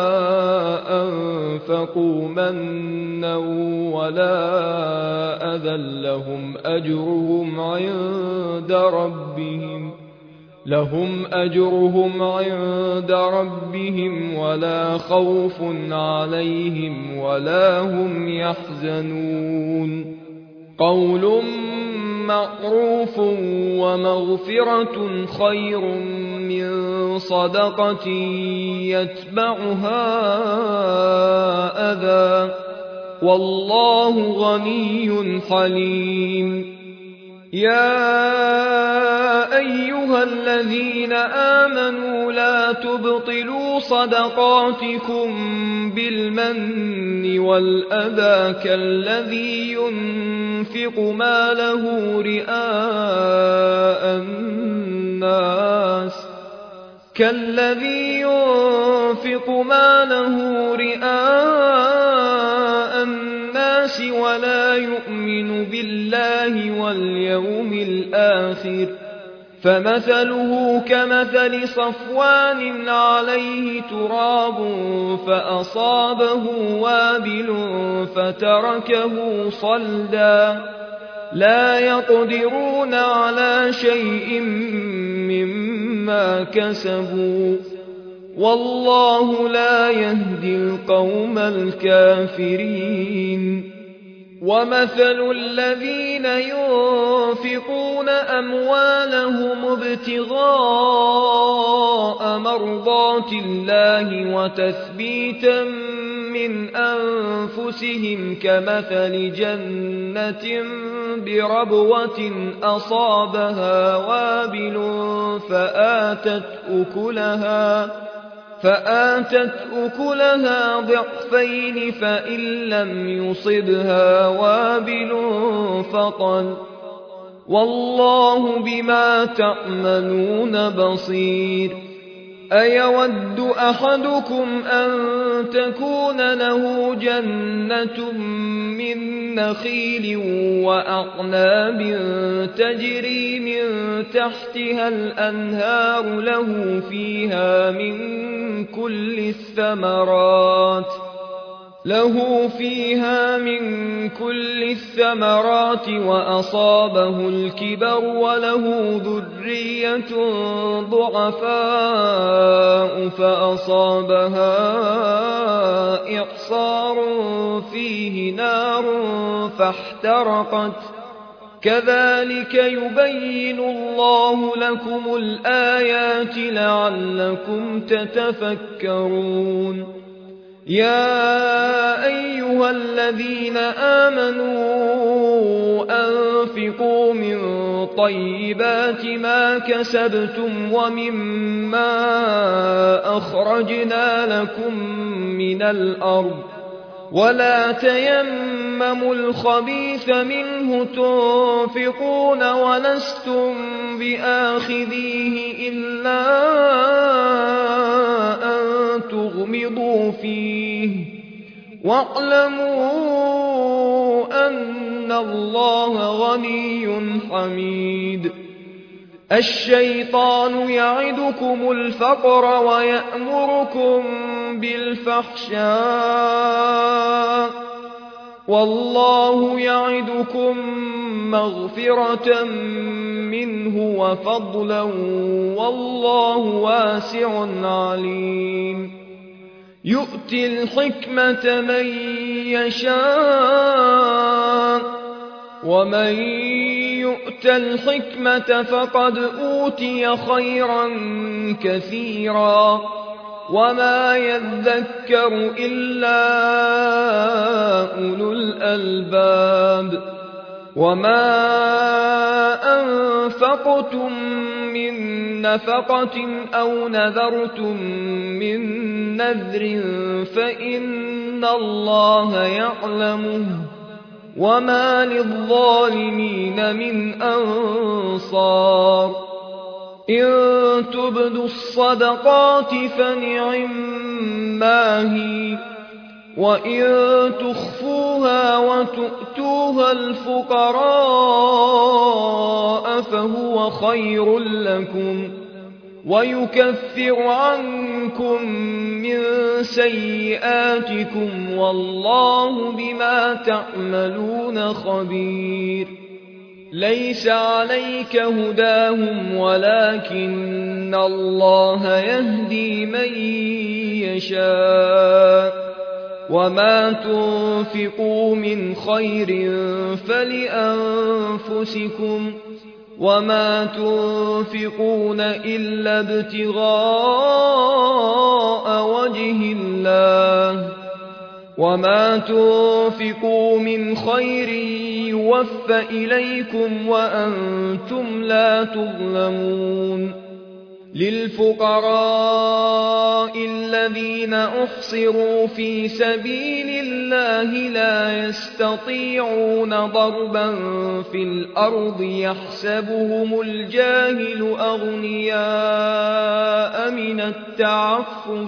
Speaker 1: أنفقوا منا ولا أذى لهم أجرهم عند ربهم لهم أجرهم عند ربهم ولا خوف عليهم ولا هم يحزنون قول معروف ومغفرة خير من صدقة يتبعها أذى والله غني حليم يا أيها الذين آمنوا لا تبطلوا صدقاتكم بالمن والأذى كالذي ينفق ماله رئاء الناس كالذي ينفق ماله رئاء الناس ولا يؤمن بالله واليوم الآخر فمثله كمثل صفوان عليه تراب فأصابه وابل فتركه صلدا لا يقدرون على شيء مما كسبوا والله لا يهدي القوم الكافرين. ومثل الذين ينفقون أموالهم ابتغاء مرضات الله وتثبيتا من أنفسهم كمثل جنة بربوة أصابها وابل فآتت أكلها فآتت أكلها ضعفين فإن لم يصبها وابل فطل والله بما تعملون بصير. أيود أحدكم أن تكون له جنة من نخيل وأعناب تجري من تحتها الأنهار له فيها من كل الثمرات له فيها من كل الثمرات وأصابه الكبر وله ذرية ضعفاء فأصابها إعصار فيه نار فاحترقت كذلك يبين الله لكم الآيات لعلكم تتفكرون. يا أيها الذين آمنوا أنفقوا من طيبات ما كسبتم ومما أخرجنا لكم من الأرض ولا تيمموا الخبيث منه تنفقون ولستم بآخذيه إلا أن تغمضوا فيه واعلموا أن الله غني حميد. الشيطان يعدكم الفقر ويأمركم بالفحشاء والله يعدكم مغفرة منه وفضلا والله واسع عليم. يؤتي الحكمة من يشاء ومن يؤت الحكمة فقد أوتي خيرا كثيرا وما يذكر إلا أولو الألباب. وما أنفقتم من نفقة أو نذرتم من نذر فإن الله يعلمه وما للظالمين من أنصار. إن تبدوا الصدقات فنعما هي وإن تخفوها وتؤتوها الفقراء فهو خير لكم ويكفر عنكم من سيئاتكم والله بما تعملون خبير. ليس عليك هداهم ولكن الله يهدي من يشاء وما تنفقوا من خير فلأنفسكم وما تنفقون إلا ابتغاء وجه الله وما تنفقوا من خير يوفى إليكم وأنتم لا تظلمون. للفقراء الذين أحصروا في سبيل الله لا يستطيعون ضربا في الأرض يحسبهم الجاهل أغنياء من التعفف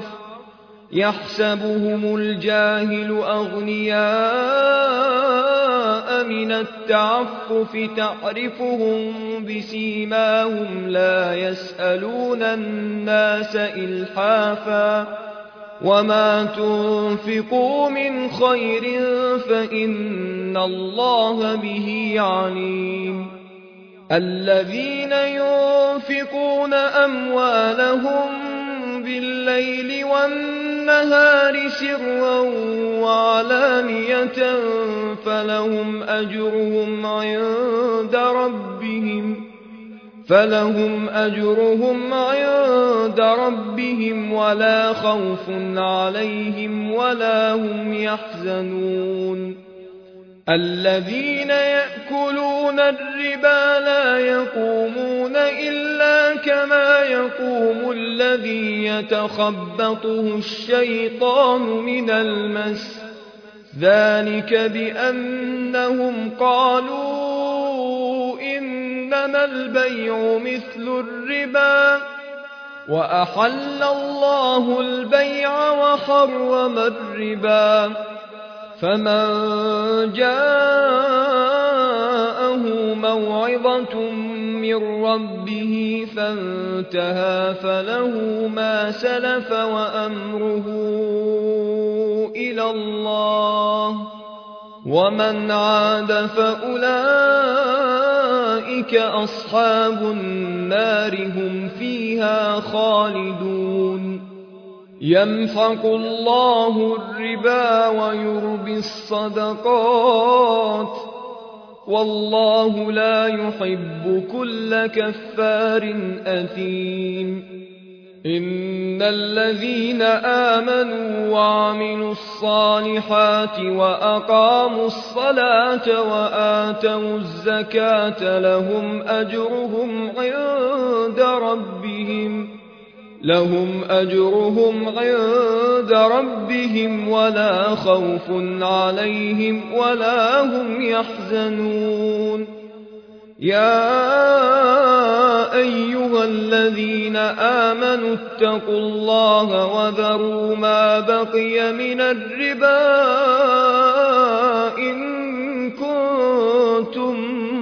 Speaker 1: يحسبهم الجاهل أغنياء من التعفف تعرفهم بسيماهم لا يسألون الناس إلحافا وما تنفقوا من خير فإن الله به عليم الذين ينفقون أموالهم بالليل والنهار سرا وعلانية فلهم أجرهم عند ربهم فلهم أجرهم عند ربهم ولا خوف عليهم ولا هم يحزنون الذين يأكلون الربا لا يقومون إلا كما يقوم الذي يتخبطه الشيطان من المس ذلك بأنهم قالوا إنما البيع مثل الربا وأحل الله البيع وحرم الربا فمن جاءه موعظة من ربه فانتهى فله ما سلف وأمره إلى الله ومن عاد فأولئك أصحاب النار هم فيها خالدون يمحق الله الربا ويربي الصدقات والله لا يحب كل كفار أثيم إن الذين آمنوا وعملوا الصالحات وأقاموا الصلاة وآتوا الزكاة لهم أجرهم عند ربهم لهم أجرهم عند ربهم ولا خوف عليهم ولا هم يحزنون يا أيها الذين آمنوا اتقوا الله وذروا ما بقي من الربا إن كنتم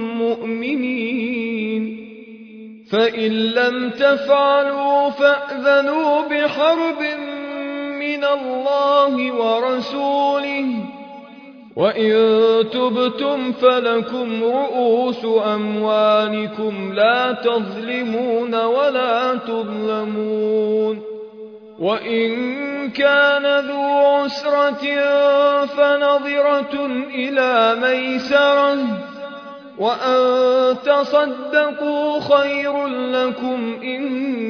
Speaker 1: مؤمنين فإن لم تفعلوا فأذنوا بحرب من الله ورسوله وإن تبتم فلكم رؤوس أموالكم لا تظلمون ولا تظلمون وإن كان ذو عسرة فنظرة إلى ميسرة وأن تصدقوا خير لكم إن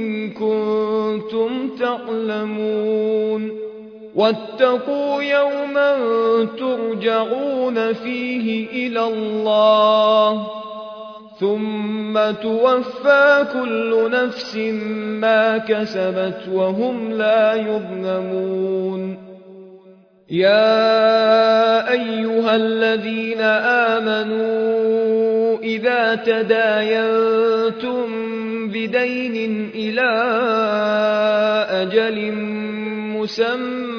Speaker 1: كنتم تعلمون واتقوا يوما ترجعون فيه إلى الله ثم توفى كل نفس ما كسبت وهم لا يظلمون يا أيها الذين آمنوا إذا تداينتم بدين إلى أجل مسمى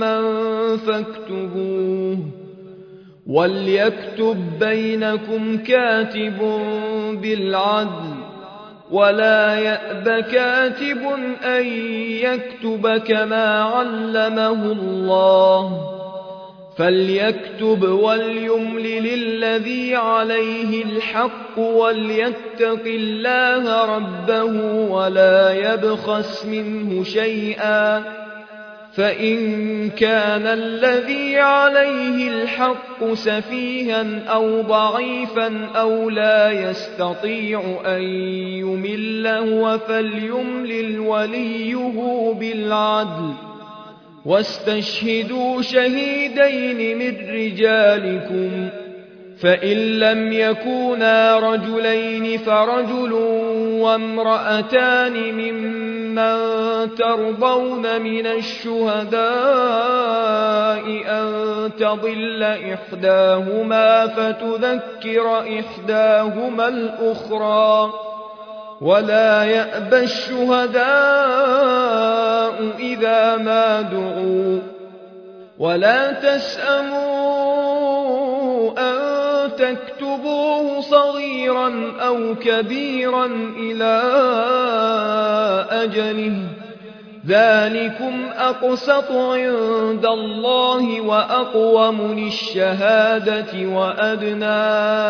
Speaker 1: فاكتبوه وليكتب بينكم كاتب بالعدل ولا يأب كاتب أن يكتب كما علمه الله فليكتب وليملل الذي عليه الحق وليتق الله ربه ولا يبخس منه شيئا فإن كان الذي عليه الحق سفيها أو ضعيفا أو لا يستطيع أن يمل هو فليملل وليه بالعدل واستشهدوا شهيدين من رجالكم فإن لم يكونا رجلين فرجل وامرأتان ممن ترضون من الشهداء أن تضل إحداهما فتذكر إحداهما الأخرى ولا يأبى الشهداء إذا ما دعوا ولا تسأموا أن تكتبوه صغيرا أو كبيرا إلى أجله ذلكم أقسط عند الله وأقوم للشهادة وأدنى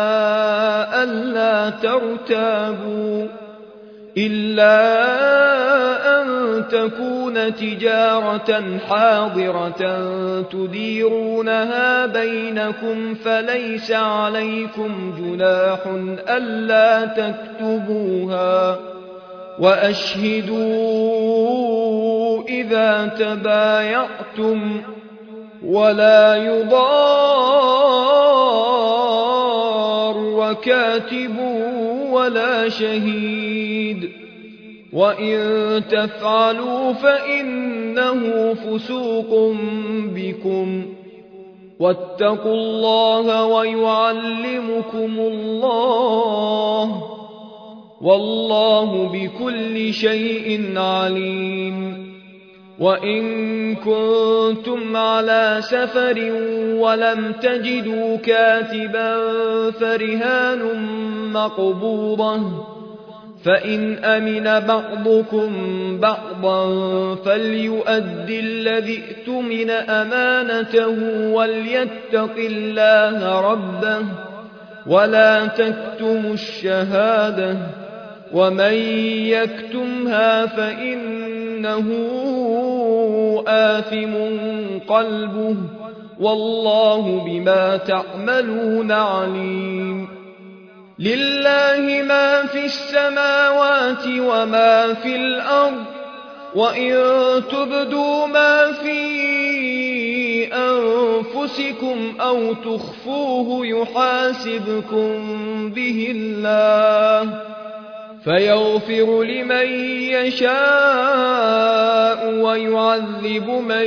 Speaker 1: ألا ترتابوا إلا أن تكون تجارة حاضرة تديرونها بينكم فليس عليكم جناح ألا تكتبوها وأشهدوا إذا تبايعتم ولا يضار كاتب ولا شهيد وإن تفعلوا فإنه فسوق بكم واتقوا الله ويعلمكم الله والله بكل شيء عليم. وإن كنتم على سفر ولم تجدوا كاتبا فرهان مقبوضة فإن أمن بعضكم بعضا فليؤد الذي اؤتمن أمانته وليتق الله ربه ولا تكتموا الشهادة ومن يكتمها فإنه آثم قلبه والله بما تعملون عليم. لله ما في السماوات وما في الأرض وإن تبدوا ما في أنفسكم أو تخفوه يحاسبكم به الله فيغفر لمن يشاء ويعذب من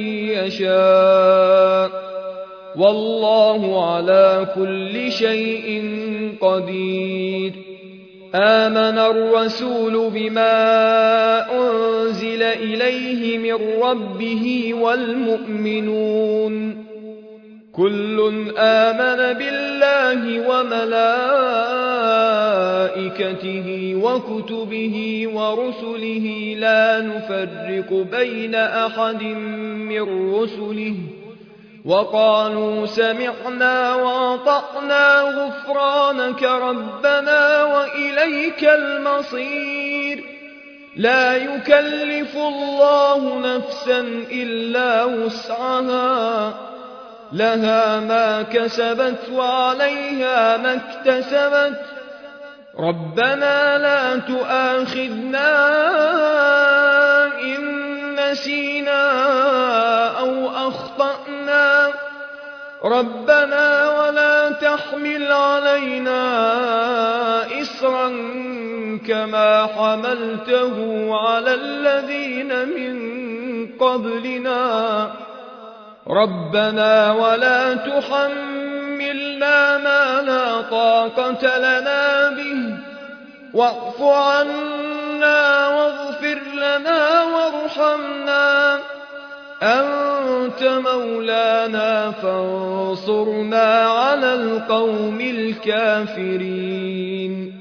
Speaker 1: يشاء والله على كل شيء قدير. آمن الرسول بما أنزل إليه من ربه والمؤمنون كل آمن بالله وملائكته وكتبه ورسله لا نفرق بين أحد من رسله وقالوا سمعنا وأطعنا غفرانك ربنا وإليك المصير. لا يكلف الله نفسا إلا وسعها لها ما كسبت وعليها ما اكتسبت ربنا لا تؤاخذنا إن نسينا أو أخطأنا ربنا ولا تحمل علينا إصرا كما حملته على الذين من قبلنا ربنا ولا تحملنا ما لا طاقة لنا به واعف عنا واغفر لنا وارحمنا أنت مولانا فانصرنا على القوم الكافرين.